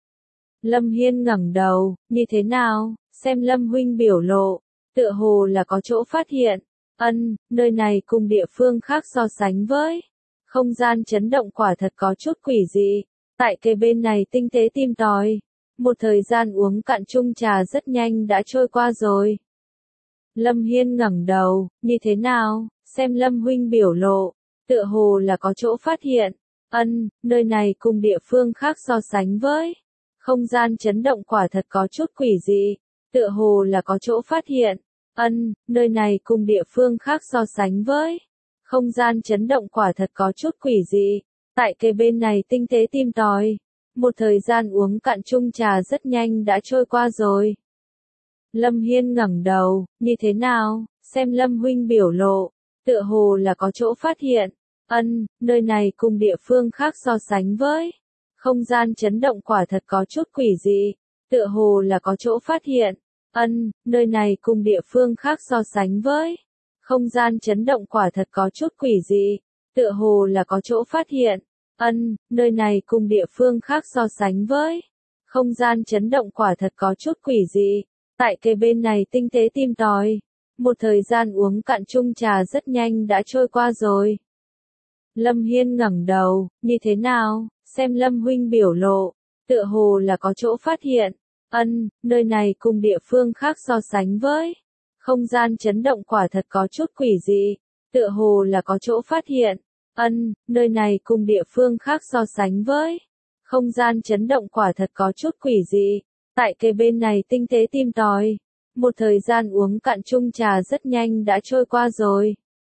Lâm Hiên ngẩng đầu, như thế nào, xem Lâm huynh biểu lộ, tựa hồ là có chỗ phát hiện, nơi này cùng địa phương khác so sánh với, không gian chấn động quả thật có chút quỷ dị, tại kề bên này tinh tế tìm tòi, một thời gian uống cạn chung trà rất nhanh đã trôi qua rồi. Lâm Hiên ngẩng đầu, như thế nào, xem Lâm huynh biểu lộ, tựa hồ là có chỗ phát hiện, nơi này cùng địa phương khác so sánh với, không gian chấn động quả thật có chút quỷ dị, tựa hồ là có chỗ phát hiện, nơi này cùng địa phương khác so sánh với, không gian chấn động quả thật có chút quỷ dị, tại kề bên này tinh tế tìm tòi, một thời gian uống cạn chung trà rất nhanh đã trôi qua rồi. Lâm Hiên ngẩng đầu, như thế nào, xem Lâm huynh biểu lộ, tựa hồ là có chỗ phát hiện. Nơi này cùng địa phương khác so sánh với. Không gian chấn động quả thật có chút quỷ dị, tựa hồ là có chỗ phát hiện. Nơi này cùng địa phương khác so sánh với. Không gian chấn động quả thật có chút quỷ dị, tựa hồ là có chỗ phát hiện. Nơi này cùng địa phương khác so sánh với. Không gian chấn động quả thật có chút quỷ dị. Tại cây bên này tinh tế tìm tòi. Một thời gian uống cạn chung trà rất nhanh đã trôi qua rồi. Lâm Hiên ngẩng đầu, như thế nào, xem Lâm huynh biểu lộ, tựa hồ là có chỗ phát hiện. Nơi này cùng địa phương khác so sánh với. Không gian chấn động quả thật có chút quỷ dị, tựa hồ là có chỗ phát hiện. Nơi này cùng địa phương khác so sánh với. Không gian chấn động quả thật có chút quỷ dị. Tại cây bên này tinh tế tìm tòi. Một thời gian uống cạn chung trà rất nhanh đã trôi qua rồi.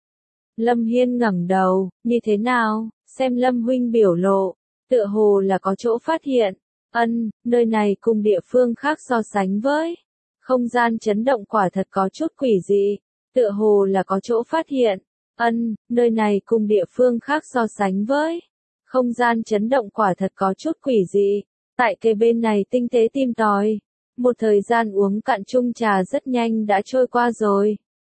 Lâm Hiên ngẩng đầu, như thế nào, xem Lâm huynh biểu lộ, tựa hồ là có chỗ phát hiện. Nơi này cùng địa phương khác so sánh với. Không gian chấn động quả thật có chút quỷ dị, tựa hồ là có chỗ phát hiện. Nơi này cùng địa phương khác so sánh với. Không gian chấn động quả thật có chút quỷ dị. Tại cây bên này tinh tế tìm tòi. Một thời gian uống cạn chung trà rất nhanh đã trôi qua rồi.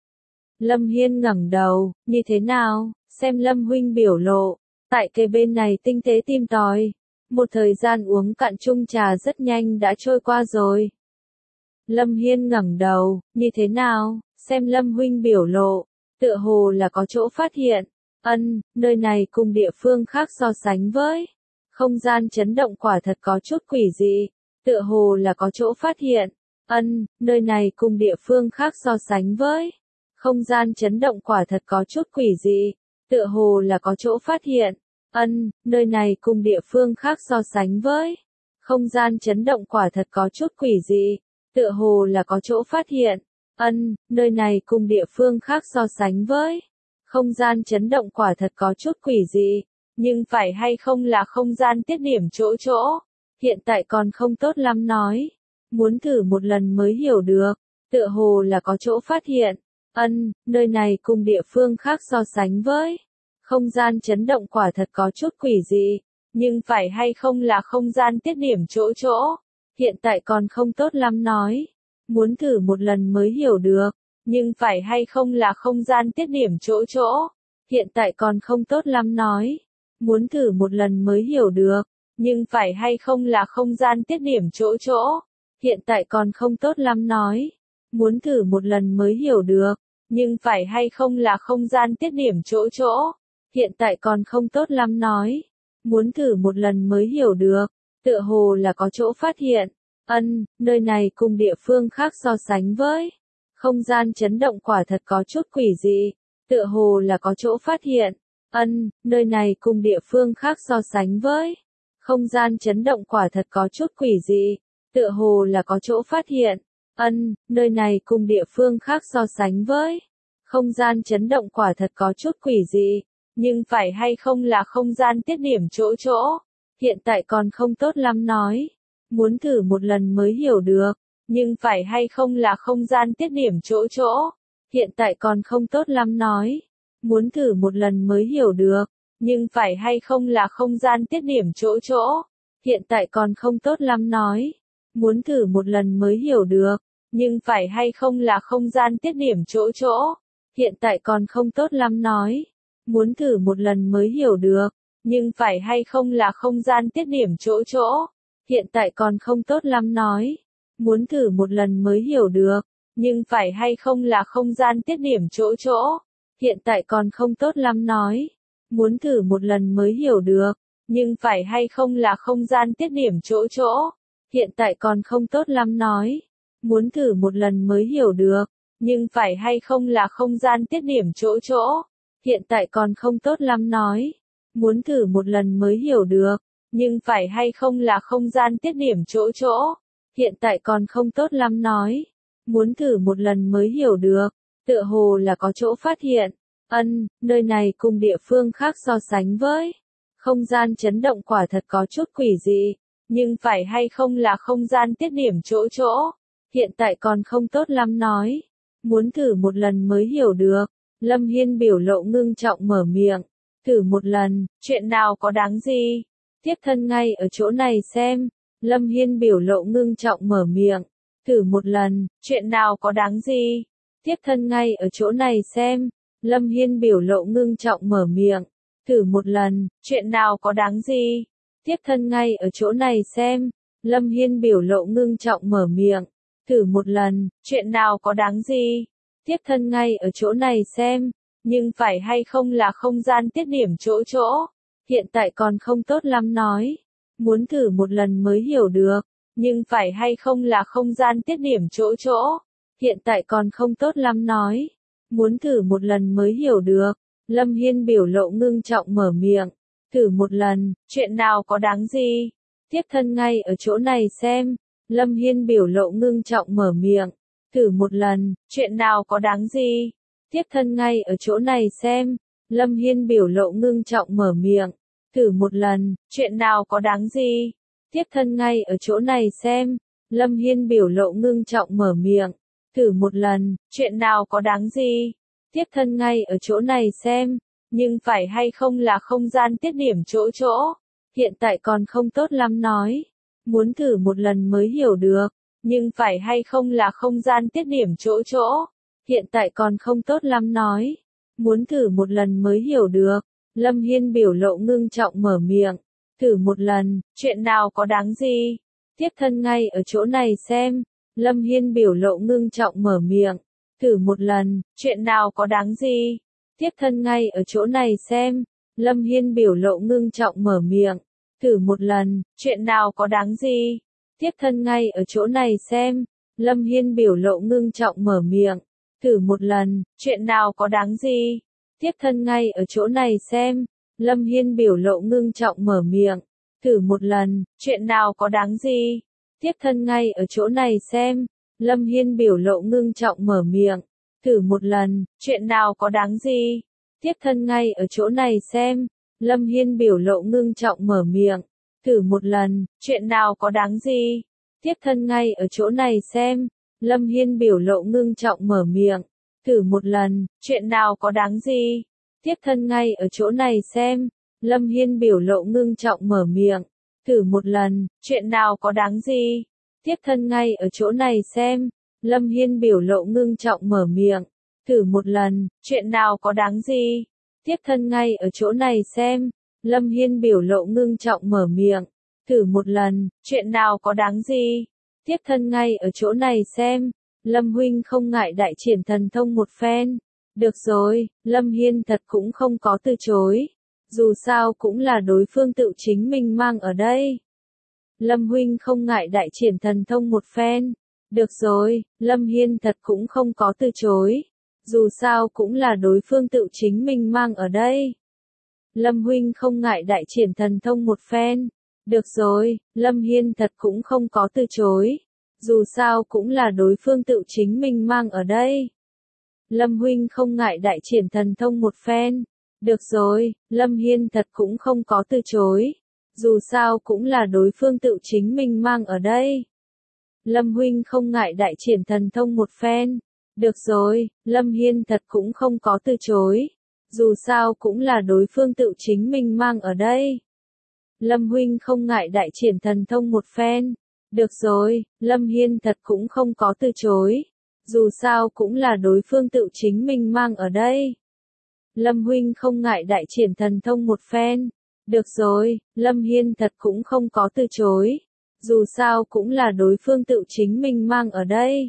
Lâm Hiên ngẩng đầu, như thế nào, xem Lâm huynh biểu lộ. Tại cây bên này tinh tế tìm tòi. Một thời gian uống cạn chung trà rất nhanh đã trôi qua rồi. Lâm Hiên ngẩng đầu, như thế nào, xem Lâm huynh biểu lộ, tựa hồ là có chỗ phát hiện. Nơi này cùng địa phương khác so sánh với. Không gian chấn động quả thật có chút quỷ dị, tựa hồ là có chỗ phát hiện. Nơi này cùng địa phương khác so sánh với. Không gian chấn động quả thật có chút quỷ dị, tựa hồ là có chỗ phát hiện. Nơi này cùng địa phương khác so sánh với. Không gian chấn động quả thật có chút quỷ dị, tựa hồ là có chỗ phát hiện. Nơi này cùng địa phương khác so sánh với. Không gian chấn động quả thật có chút quỷ dị, nhưng phải hay không là không gian tiết điểm chỗ. Hiện tại còn không tốt lắm nói. Muốn thử một lần mới hiểu được, tựa hồ là có chỗ phát hiện. Nơi này cùng địa phương khác so sánh với. Không gian chấn động quả thật có chút quỷ dị, nhưng phải hay không là không gian tiết điểm chỗ. Hiện tại còn không tốt lắm nói. Muốn thử một lần mới hiểu được, nhưng phải hay không là không gian tiết điểm chỗ. Hiện tại còn không tốt lắm nói. Muốn thử một lần mới hiểu được, nhưng phải hay không là không gian tiết điểm chỗ. Hiện tại còn không tốt lắm nói. Muốn thử một lần mới hiểu được, nhưng phải hay không là không gian tiết điểm chỗ. Hiện tại còn không tốt lắm nói. Muốn thử một lần mới hiểu được, tựa hồ là có chỗ phát hiện. Nơi này cùng địa phương khác so sánh với. Không gian chấn động quả thật có chút quỷ dị, tựa hồ là có chỗ phát hiện. Nơi này cùng địa phương khác so sánh với. Không gian chấn động quả thật có chút quỷ dị, tựa hồ là có chỗ phát hiện. Nơi này cùng địa phương khác so sánh với. Không gian chấn động quả thật có chút quỷ dị, nhưng phải hay không là không gian tiết điểm chỗ. Hiện tại còn không tốt lắm nói. Muốn thử một lần mới hiểu được, nhưng phải hay không là không gian tiết điểm chỗ. Hiện tại còn không tốt lắm nói. Muốn thử một lần mới hiểu được, nhưng phải hay không là không gian tiết điểm chỗ. Hiện tại còn không tốt lắm nói. Muốn thử một lần mới hiểu được, nhưng phải hay không là không gian tiết điểm chỗ. Hiện tại còn không tốt lắm nói. Muốn thử một lần mới hiểu được, nhưng phải hay không là không gian tiết điểm chỗ. Hiện tại còn không tốt lắm nói. Muốn thử một lần mới hiểu được, nhưng phải hay không là không gian tiết điểm chỗ. Hiện tại còn không tốt lắm nói. Muốn thử một lần mới hiểu được, nhưng phải hay không là không gian tiết điểm chỗ. Hiện tại còn không tốt lắm nói. Muốn thử một lần mới hiểu được, nhưng phải hay không là không gian tiết điểm chỗ. Hiện tại còn không tốt lắm nói. Muốn thử một lần mới hiểu được, nhưng phải hay không là không gian tiết điểm chỗ. Hiện tại còn không tốt lắm nói. Muốn thử một lần mới hiểu được, tựa hồ là có chỗ phát hiện. Nơi này cùng địa phương khác so sánh với. Không gian chấn động quả thật có chút quỷ dị, nhưng phải hay không là không gian tiết điểm chỗ. Hiện tại còn không tốt lắm nói. Muốn thử một lần mới hiểu được. Lâm Hiên biểu lộ ngưng trọng mở miệng. Thử một lần, chuyện nào có đáng gì? Tiếp thân ngay ở chỗ này xem. Lâm Hiên biểu lộ ngưng trọng mở miệng. Thử một lần, chuyện nào có đáng gì? Tiếp thân ngay ở chỗ này xem. Lâm Hiên biểu lộ ngưng trọng mở miệng. Thử một lần, chuyện nào có đáng gì? Tiếp thân ngay ở chỗ này xem. Lâm Hiên biểu lộ ngưng trọng mở miệng. Thử một lần, chuyện nào có đáng gì? Tiếp thân ngay ở chỗ này xem. Nhưng phải hay không là không gian tiết điểm chỗ chỗ. Hiện tại còn không tốt lắm nói. Muốn thử một lần mới hiểu được. Nhưng phải hay không là không gian tiết điểm chỗ chỗ. Hiện tại còn không tốt lắm nói. Muốn thử một lần mới hiểu được. Lâm Hiên biểu lộ ngưng trọng mở miệng. Thử một lần, chuyện nào có đáng gì? Tiếp thân ngay ở chỗ này xem. Lâm Hiên biểu lộ ngưng trọng mở miệng. Thử một lần, chuyện nào có đáng gì? Tiếp thân ngay ở chỗ này xem. Lâm Hiên biểu lộ ngưng trọng mở miệng. Thử một lần, chuyện nào có đáng gì? Tiếp thân ngay ở chỗ này xem. Lâm Hiên biểu lộ ngưng trọng mở miệng. Thử một lần, chuyện nào có đáng gì? Tiếp thân ngay ở chỗ này xem. Nhưng phải hay không là không gian tiết điểm chỗ chỗ. Hiện tại còn không tốt lắm nói. Muốn thử một lần mới hiểu được. Nhưng phải hay không là không gian tiết điểm chỗ chỗ. Hiện tại còn không tốt lắm nói. Muốn thử một lần mới hiểu được. Lâm Hiên biểu lộ ngưng trọng mở miệng. Thử một lần, chuyện nào có đáng gì? Tiếp thân ngay ở chỗ này xem. Lâm Hiên biểu lộ ngưng trọng mở miệng. Thử một lần, chuyện nào có đáng gì? Tiếp thân ngay ở chỗ này xem. Lâm Hiên biểu lộ ngưng trọng mở miệng. Thử một lần, chuyện nào có đáng gì? Tiếp thân ngay ở chỗ này xem. Lâm Hiên biểu lộ ngưng trọng mở miệng. Thử một lần, chuyện nào có đáng gì? Tiếp thân ngay ở chỗ này xem. Lâm Hiên biểu lộ ngưng trọng mở miệng. Thử một lần, chuyện nào có đáng gì? Tiếp thân ngay ở chỗ này xem. Lâm Hiên biểu lộ ngưng trọng mở miệng. Thử một lần, chuyện nào có đáng gì? Tiếp thân ngay ở chỗ này xem. Lâm Hiên biểu lộ ngưng trọng mở miệng. Thử một lần, chuyện nào có đáng gì? Tiếp thân ngay ở chỗ này xem. Lâm Hiên biểu lộ ngưng trọng mở miệng. Thử một lần, chuyện nào có đáng gì? Tiếp thân ngay ở chỗ này xem. Lâm Hiên biểu lộ ngưng trọng mở miệng. Thử một lần, chuyện nào có đáng gì? Tiếp thân ngay ở chỗ này xem. Lâm Hiên biểu lộ ngưng trọng mở miệng. Thử một lần, chuyện nào có đáng gì? Tiếp thân ngay ở chỗ này xem. Lâm Hiên biểu lộ ngưng trọng mở miệng. Thử một lần, chuyện nào có đáng gì? Tiếp thân ngay ở chỗ này xem. Lâm huynh không ngại đại triển thần thông một phen. Được rồi, Lâm Hiên thật cũng không có từ chối. Dù sao cũng là đối phương tự chính mình mang ở đây. Lâm huynh không ngại đại triển thần thông một phen. Được rồi, Lâm Hiên thật cũng không có từ chối. Dù sao cũng là đối phương tự chính mình mang ở đây. Lâm huynh không ngại đại triển thần thông một phen. Được rồi, Lâm Hiên thật cũng không có từ chối. Dù sao cũng là đối phương tự chính mình mang ở đây. Lâm huynh không ngại đại triển thần thông một phen. Được rồi, Lâm Hiên thật cũng không có từ chối. Dù sao cũng là đối phương tự chính mình mang ở đây. Lâm huynh không ngại đại triển thần thông một phen. Được rồi, Lâm Hiên thật cũng không có từ chối. Dù sao cũng là đối phương tự chính mình mang ở đây. Lâm huynh không ngại đại triển thần thông một phen. Được rồi, Lâm Hiên thật cũng không có từ chối. Dù sao cũng là đối phương tự chính mình mang ở đây. Lâm huynh không ngại đại triển thần thông một phen. Được rồi, Lâm Hiên thật cũng không có từ chối. Dù sao cũng là đối phương tự chính mình mang ở đây.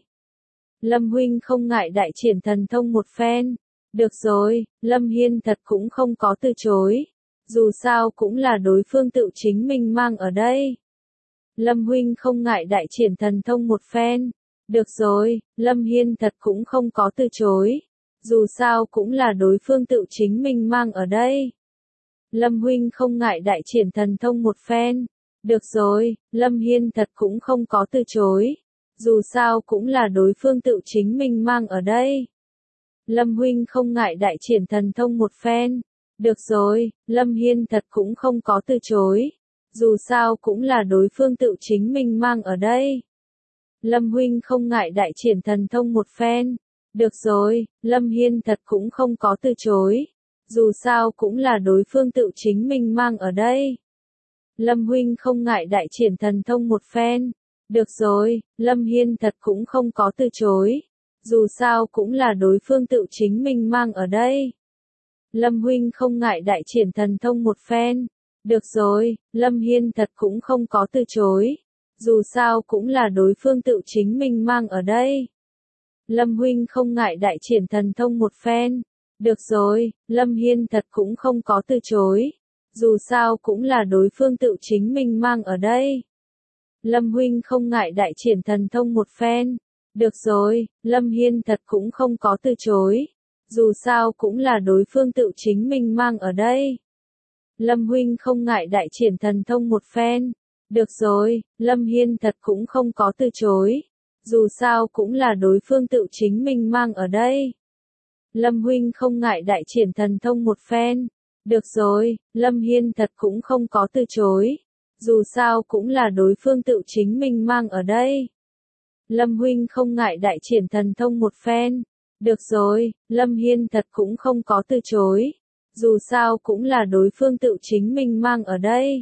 Lâm huynh không ngại đại triển thần thông một phen. Được rồi, Lâm Hiên thật cũng không có từ chối. Dù sao cũng là đối phương tự chính mình mang ở đây. Lâm huynh không ngại đại triển thần thông một phen. Được rồi, Lâm Hiên thật cũng không có từ chối. Dù sao cũng là đối phương tự chính mình mang ở đây. Lâm huynh không ngại đại triển thần thông một phen. Được rồi, Lâm Hiên thật cũng không có từ chối. Dù sao cũng là đối phương tự chính mình mang ở đây. Lâm huynh không ngại đại triển thần thông một phen. Được rồi, Lâm Hiên thật cũng không có từ chối. Dù sao cũng là đối phương tự chính mình mang ở đây. Lâm huynh không ngại đại triển thần thông một phen. Được rồi, Lâm Hiên thật cũng không có từ chối. Dù sao cũng là đối phương tự chính mình mang ở đây. Lâm huynh không ngại đại triển thần thông một phen. Được rồi, Lâm Hiên thật cũng không có từ chối. Dù sao cũng là đối phương tự chính mình mang ở đây. Lâm huynh không ngại đại triển thần thông một phen. Được rồi, Lâm Hiên thật cũng không có từ chối. Dù sao cũng là đối phương tự chính mình mang ở đây. Lâm huynh không ngại đại triển thần thông một phen. Được rồi, Lâm Hiên thật cũng không có từ chối. Dù sao cũng là đối phương tự chính mình mang ở đây. Lâm huynh không ngại đại triển thần thông một phen. Được rồi, Lâm Hiên thật cũng không có từ chối. Dù sao cũng là đối phương tự chính mình mang ở đây. Lâm huynh không ngại đại triển thần thông một phen. Được rồi, Lâm Hiên thật cũng không có từ chối. Dù sao cũng là đối phương tự chính mình mang ở đây. Lâm huynh không ngại đại triển thần thông một phen. Được rồi, Lâm Hiên thật cũng không có từ chối. Dù sao cũng là đối phương tự chính mình mang ở đây. Lâm huynh không ngại đại triển thần thông một phen. Được rồi, Lâm Hiên thật cũng không có từ chối. Dù sao cũng là đối phương tự chính mình mang ở đây.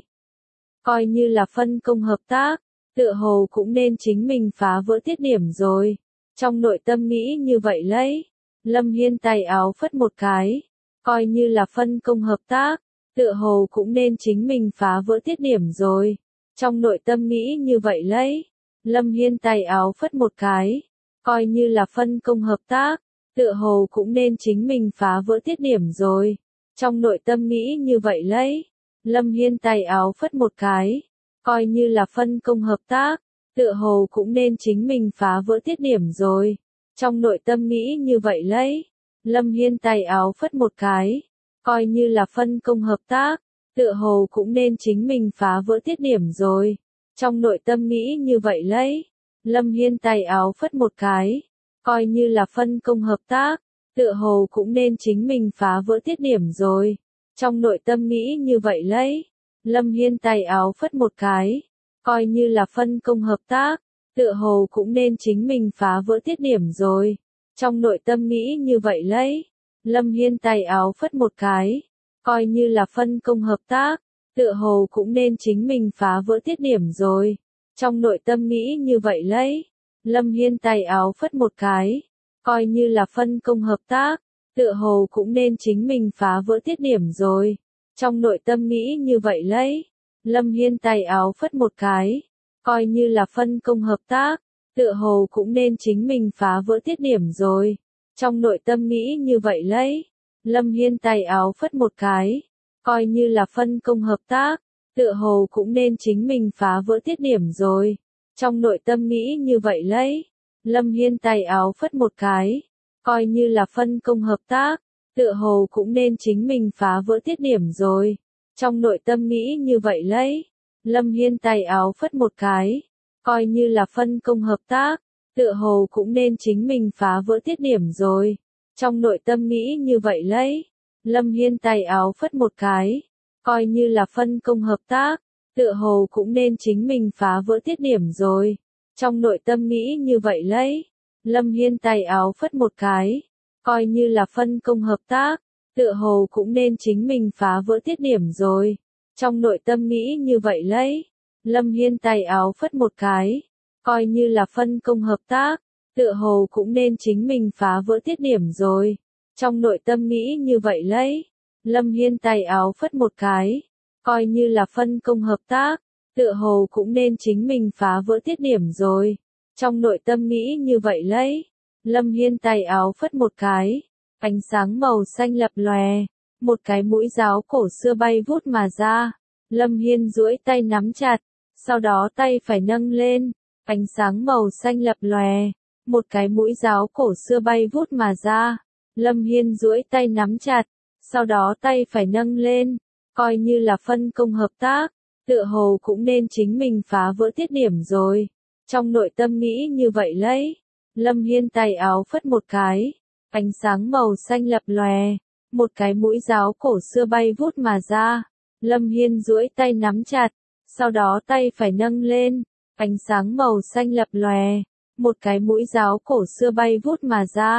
Coi như là phân công hợp tác, tựa hồ cũng nên chính mình phá vỡ tiết điểm rồi. Trong nội tâm nghĩ như vậy lấy. Lâm Hiên tay áo phất một cái. Coi như là phân công hợp tác, tựa hồ cũng nên chính mình phá vỡ tiết điểm rồi. Trong nội tâm nghĩ như vậy lấy. Lâm Hiên tay áo phất một cái. Coi như là phân công hợp tác, tựa hồ cũng nên chính mình phá vỡ tiết điểm rồi. Trong nội tâm nghĩ như vậy lấy. Lâm Hiên tay áo phất một cái. Coi như là phân công hợp tác, tựa hồ cũng nên chính mình phá vỡ tiết điểm rồi. Trong nội tâm nghĩ như vậy lấy. Lâm Hiên tay áo phất một cái. Coi như là phân công hợp tác, tựa hồ cũng nên chính mình phá vỡ tiết điểm rồi. Trong nội tâm nghĩ như vậy lấy. Lâm Hiên tay áo phất một cái. Coi như là phân công hợp tác, tựa hồ cũng nên chính mình phá vỡ tiết điểm rồi. Trong nội tâm nghĩ như vậy lấy. Lâm Hiên tay áo phất một cái. Coi như là phân công hợp tác, tựa hồ cũng nên chính mình phá vỡ tiết điểm rồi. Trong nội tâm nghĩ như vậy lấy. Lâm Hiên tay áo phất một cái. Coi như là phân công hợp tác, tựa hồ cũng nên chính mình phá vỡ tiết điểm rồi. Trong nội tâm nghĩ như vậy lấy. Lâm Hiên tay áo phất một cái. Coi như là phân công hợp tác, tựa hồ cũng nên chính mình phá vỡ tiết điểm rồi. Trong nội tâm nghĩ như vậy lấy. Lâm Hiên tay áo phất một cái. Coi như là phân công hợp tác, tựa hồ cũng nên chính mình phá vỡ tiết điểm rồi. Trong nội tâm nghĩ như vậy lấy. Lâm Hiên tay áo phất một cái. Coi như là phân công hợp tác, tựa hồ cũng nên chính mình phá vỡ tiết điểm rồi. Trong nội tâm nghĩ như vậy lấy. Lâm Hiên tay áo phất một cái. Coi như là phân công hợp tác, tựa hồ cũng nên chính mình phá vỡ tiết điểm rồi. Trong nội tâm nghĩ như vậy lấy. Lâm Hiên tay áo phất một cái. Coi như là phân công hợp tác, tựa hồ cũng nên chính mình phá vỡ tiết điểm rồi. Trong nội tâm nghĩ như vậy lấy. Lâm Hiên tay áo phất một cái. Coi như là phân công hợp tác, tựa hồ cũng nên chính mình phá vỡ tiết điểm rồi. Trong nội tâm nghĩ như vậy lấy. Lâm Hiên tay áo phất một cái. Coi như là phân công hợp tác, tựa hồ cũng nên chính mình phá vỡ tiết điểm rồi. Trong nội tâm nghĩ như vậy lấy. Lâm Hiên tay áo phất một cái. Coi như là phân công hợp tác, tựa hồ cũng nên chính mình phá vỡ tiết điểm rồi. Trong nội tâm nghĩ như vậy lấy. Lâm Hiên tay áo phất một cái. Coi như là phân công hợp tác, tựa hồ cũng nên chính mình phá vỡ tiết điểm rồi. Trong nội tâm nghĩ như vậy lấy. Lâm Hiên tay áo phất một cái. Ánh sáng màu xanh lập lòe. Một cái mũi giáo cổ xưa bay vút mà ra. Lâm Hiên duỗi tay nắm chặt. Sau đó tay phải nâng lên. Ánh sáng màu xanh lập lòe. Một cái mũi giáo cổ xưa bay vút mà ra. Lâm Hiên duỗi tay nắm chặt. Sau đó tay phải nâng lên. Coi như là phân công hợp tác, tựa hồ cũng nên chính mình phá vỡ tiết điểm rồi. Trong nội tâm nghĩ như vậy lấy. Lâm Hiên tay áo phất một cái. Ánh sáng màu xanh lập lòe. Một cái mũi giáo cổ xưa bay vút mà ra. Lâm Hiên duỗi tay nắm chặt. Sau đó tay phải nâng lên. Ánh sáng màu xanh lập lòe. Một cái mũi giáo cổ xưa bay vút mà ra.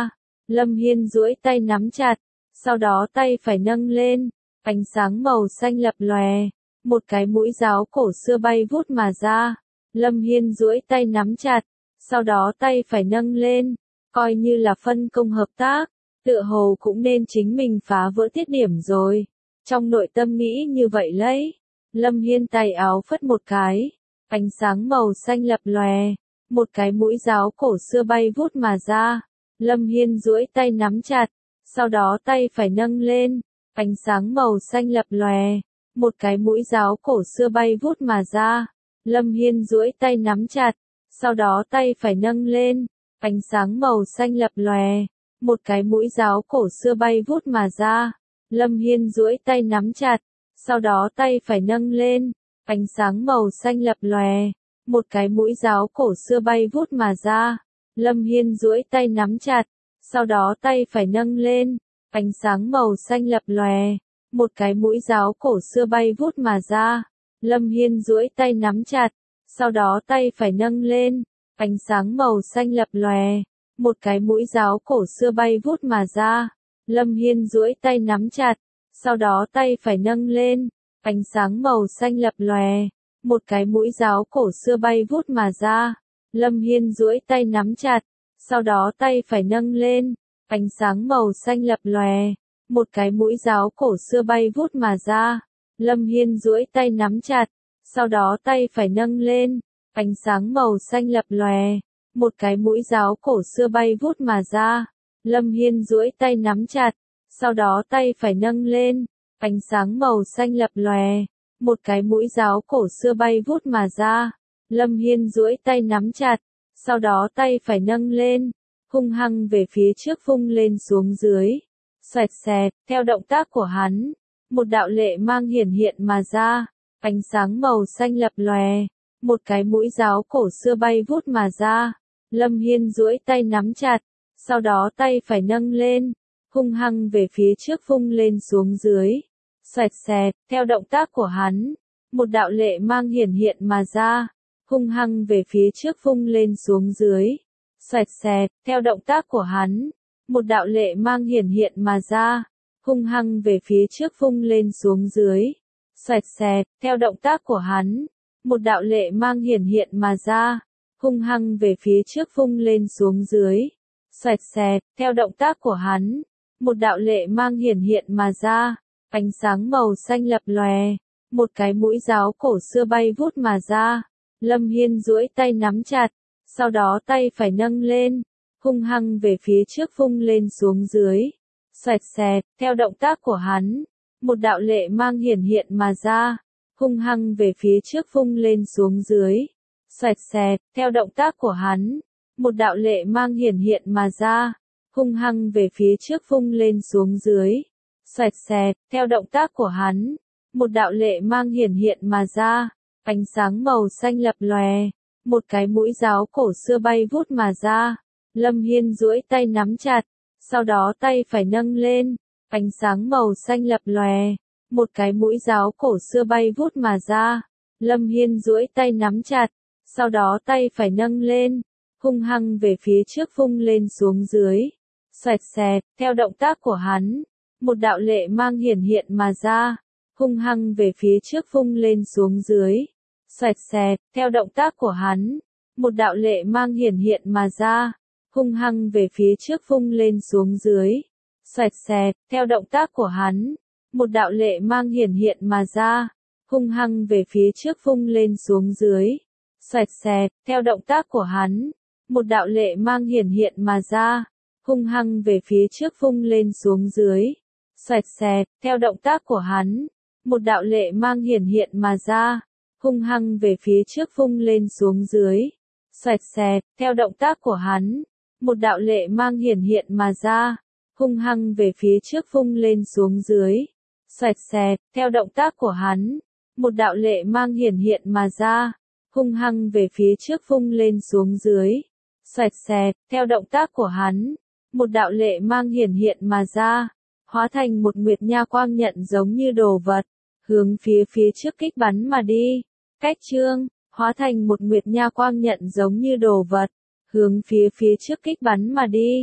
Lâm Hiên duỗi tay nắm chặt, sau đó tay phải nâng lên, ánh sáng màu xanh lập lòe, một cái mũi giáo cổ xưa bay vút mà ra. Lâm Hiên duỗi tay nắm chặt, sau đó tay phải nâng lên, coi như là phân công hợp tác, tựa hồ cũng nên chính mình phá vỡ tiết điểm rồi. Trong nội tâm nghĩ như vậy lấy, Lâm Hiên tay áo phất một cái, ánh sáng màu xanh lập lòe, một cái mũi giáo cổ xưa bay vút mà ra. Lâm Hiên duỗi tay nắm chặt, sau đó tay phải nâng lên, ánh sáng màu xanh lập lòe, một cái mũi giáo cổ xưa bay vút mà ra. Lâm Hiên duỗi tay nắm chặt, sau đó tay phải nâng lên, ánh sáng màu xanh lập lòe, một cái mũi giáo cổ xưa bay vút mà ra. Lâm Hiên duỗi tay nắm chặt, sau đó tay phải nâng lên, ánh sáng màu xanh lập lòe, một cái mũi giáo cổ xưa bay vút mà ra. Lâm Hiên duỗi tay nắm chặt, sau đó tay phải nâng lên, ánh sáng màu xanh lập lòe, một cái mũi giáo cổ xưa bay vút mà ra. Lâm Hiên duỗi tay nắm chặt, sau đó tay phải nâng lên, ánh sáng màu xanh lập lòe, một cái mũi giáo cổ xưa bay vút mà ra. Lâm Hiên duỗi tay nắm chặt, sau đó tay phải nâng lên, ánh sáng màu xanh lập lòe, một cái mũi giáo cổ xưa bay vút mà ra. Lâm Hiên duỗi tay nắm chặt, sau đó tay phải nâng lên, ánh sáng màu xanh lập lòe, một cái mũi giáo cổ xưa bay vút mà ra. Lâm Hiên duỗi tay nắm chặt, sau đó tay phải nâng lên, ánh sáng màu xanh lập lòe, một cái mũi giáo cổ xưa bay vút mà ra. Lâm Hiên duỗi tay nắm chặt, sau đó tay phải nâng lên, ánh sáng màu xanh lập lòe, một cái mũi giáo cổ xưa bay vút mà ra. Lâm Hiên duỗi tay nắm chặt, sau đó tay phải nâng lên, hung hăng về phía trước vung lên xuống dưới. Xoẹt xẹt, theo động tác của hắn, một đạo lệ mang hiển hiện mà ra, ánh sáng màu xanh lập lòe, một cái mũi giáo cổ xưa bay vút mà ra. Lâm Hiên duỗi tay nắm chặt, sau đó tay phải nâng lên, hung hăng về phía trước vung lên xuống dưới. Xoẹt xẹt, theo động tác của hắn, một đạo lệ mang hiển hiện mà ra, hung hăng về phía trước vung lên xuống dưới. Xoẹt xẹt, theo động tác của hắn, một đạo lệ mang hiển hiện mà ra, hung hăng về phía trước vung lên xuống dưới. Xoẹt xẹt, theo động tác của hắn, một đạo lệ mang hiển hiện mà ra, hung hăng về phía trước vung lên xuống dưới. Xoẹt xẹt, theo động tác của hắn, một đạo lệ mang hiển hiện mà ra, ánh sáng màu xanh lập lòe, một cái mũi giáo cổ xưa bay vút mà ra. Lâm Hiên duỗi tay nắm chặt, sau đó tay phải nâng lên, hung hăng về phía trước vung lên xuống dưới. Xoẹt xẹt, theo động tác của hắn, một đạo lệ mang hiển hiện mà ra, hung hăng về phía trước vung lên xuống dưới. Xoẹt xẹt, theo động tác của hắn, một đạo lệ mang hiển hiện mà ra, hung hăng về phía trước vung lên xuống dưới. Xoẹt xẹt, theo động tác của hắn, một đạo lệ mang hiển hiện mà ra, ánh sáng màu xanh lập lòe, một cái mũi giáo cổ xưa bay vút mà ra. Lâm Hiên duỗi tay nắm chặt, sau đó tay phải nâng lên, ánh sáng màu xanh lập lòe, một cái mũi giáo cổ xưa bay vút mà ra. Lâm Hiên duỗi tay nắm chặt, sau đó tay phải nâng lên, hung hăng về phía trước vung lên xuống dưới. Xoẹt xẹt, theo động tác của hắn, một đạo lệ mang hiển hiện mà ra, hung hăng về phía trước vung lên xuống dưới. Xoẹt xẹt, theo động tác của hắn, một đạo lệ mang hiển hiện mà ra, hung hăng về phía trước vung lên xuống dưới. Xoẹt xẹt, theo động tác của hắn, một đạo lệ mang hiển hiện mà ra, hung hăng về phía trước vung lên xuống dưới. Xoẹt xẹt, theo động tác của hắn, một đạo lệ mang hiển hiện mà ra, hung hăng về phía trước vung lên xuống dưới. Xoẹt xẹt, theo động tác của hắn, một đạo lệ mang hiển hiện mà ra, hung hăng về phía trước vung lên xuống dưới. Xoẹt xẹt, theo động tác của hắn, một đạo lệ mang hiển hiện mà ra, hung hăng về phía trước vung lên xuống dưới. Xoẹt xẹt, theo động tác của hắn, một đạo lệ mang hiển hiện mà ra, hung hăng về phía trước vung lên xuống dưới. Xoẹt xẹt, theo động tác của hắn, một đạo lệ mang hiển hiện mà ra, hóa thành một nguyệt nha quang nhận giống như đồ vật, hướng phía trước kích bắn mà đi. Cách chương, hóa thành một nguyệt nha quang nhận giống như đồ vật, hướng phía trước kích bắn mà đi.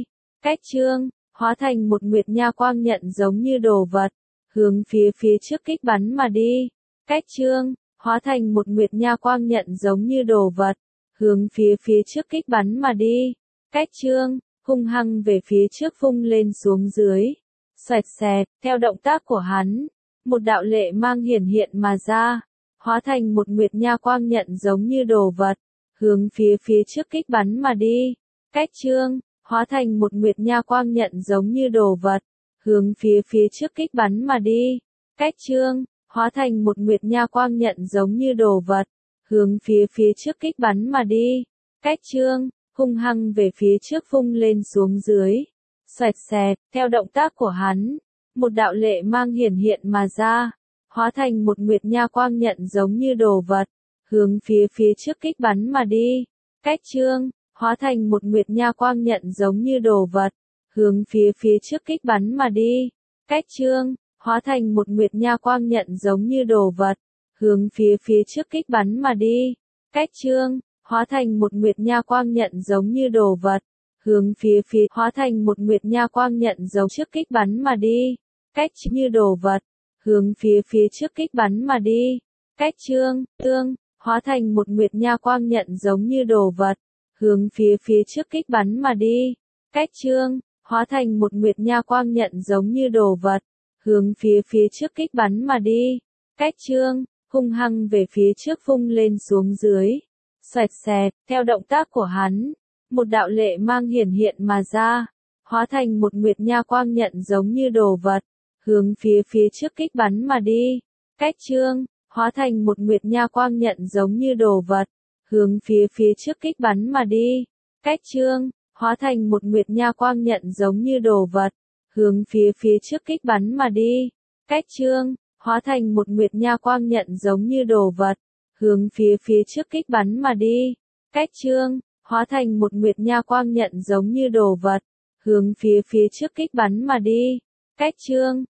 cách trương, hóa thành một nguyệt nha quang nhận giống như đồ vật, hướng phía trước kích bắn mà đi. Cách trương, hóa thành một nguyệt nha quang nhận giống như đồ vật, hướng phía trước kích bắn mà đi. Cách trương, hung hăng về phía trước vung lên xuống dưới. Xoẹt xẹt, theo động tác của hắn, một đạo lệ mang hiển hiện mà ra, hóa thành một nguyệt nha quang nhận giống như đồ vật, hướng phía trước kích bắn mà đi. Cách trương, hóa thành một nguyệt nha quang nhận giống như đồ vật, hướng phía trước kích bắn mà đi. Cách trương, hóa thành một nguyệt nha quang nhận giống như đồ vật, hướng phía trước kích bắn mà đi. Cách trương, hung hăng về phía trước vung lên xuống dưới. Xoẹt xẹt, theo động tác của hắn, một đạo lệ mang hiển hiện mà ra, hóa thành một nguyệt nha quang nhận giống như đồ vật, hướng phía trước kích bắn mà đi. Cách trương, hóa thành một nguyệt nha quang nhận giống như đồ vật, hướng phía trước kích bắn mà đi. Cách trương, hóa thành một nguyệt nha quang nhận giống như đồ vật, hướng phía trước kích bắn mà đi. Cách trương, hóa thành một nguyệt nha quang nhận giống như đồ vật, hướng phía hóa thành một nguyệt nha quang nhận giống trước kích bắn mà đi. Cách như đồ vật, hướng phía trước kích bắn mà đi. Cách trương, hóa thành một nguyệt nha quang nhận giống như đồ vật, hướng phía trước kích bắn mà đi. Cách trương, hóa thành một nguyệt nha quang nhận giống như đồ vật, hướng phía trước kích bắn mà đi. Cách trương, hung hăng về phía trước vung lên xuống dưới. Xoẹt xẹt, theo động tác của hắn, một đạo lệ mang hiển hiện mà ra, hóa thành một nguyệt nha quang nhận giống như đồ vật, hướng phía trước kích bắn mà đi. Cách trương, hóa thành một nguyệt nha quang nhận giống như đồ vật, hướng phía trước kích bắn mà đi. Cách trương, hóa thành một nguyệt nha quang nhận giống như đồ vật, hướng phía trước kích bắn mà đi. Cách trương, hóa thành một nguyệt nha quang nhận giống như đồ vật, hướng phía trước kích bắn mà đi. Cách trương, hóa thành một nguyệt nha quang nhận giống như đồ vật, hướng phía trước kích bắn mà đi. Cách trương,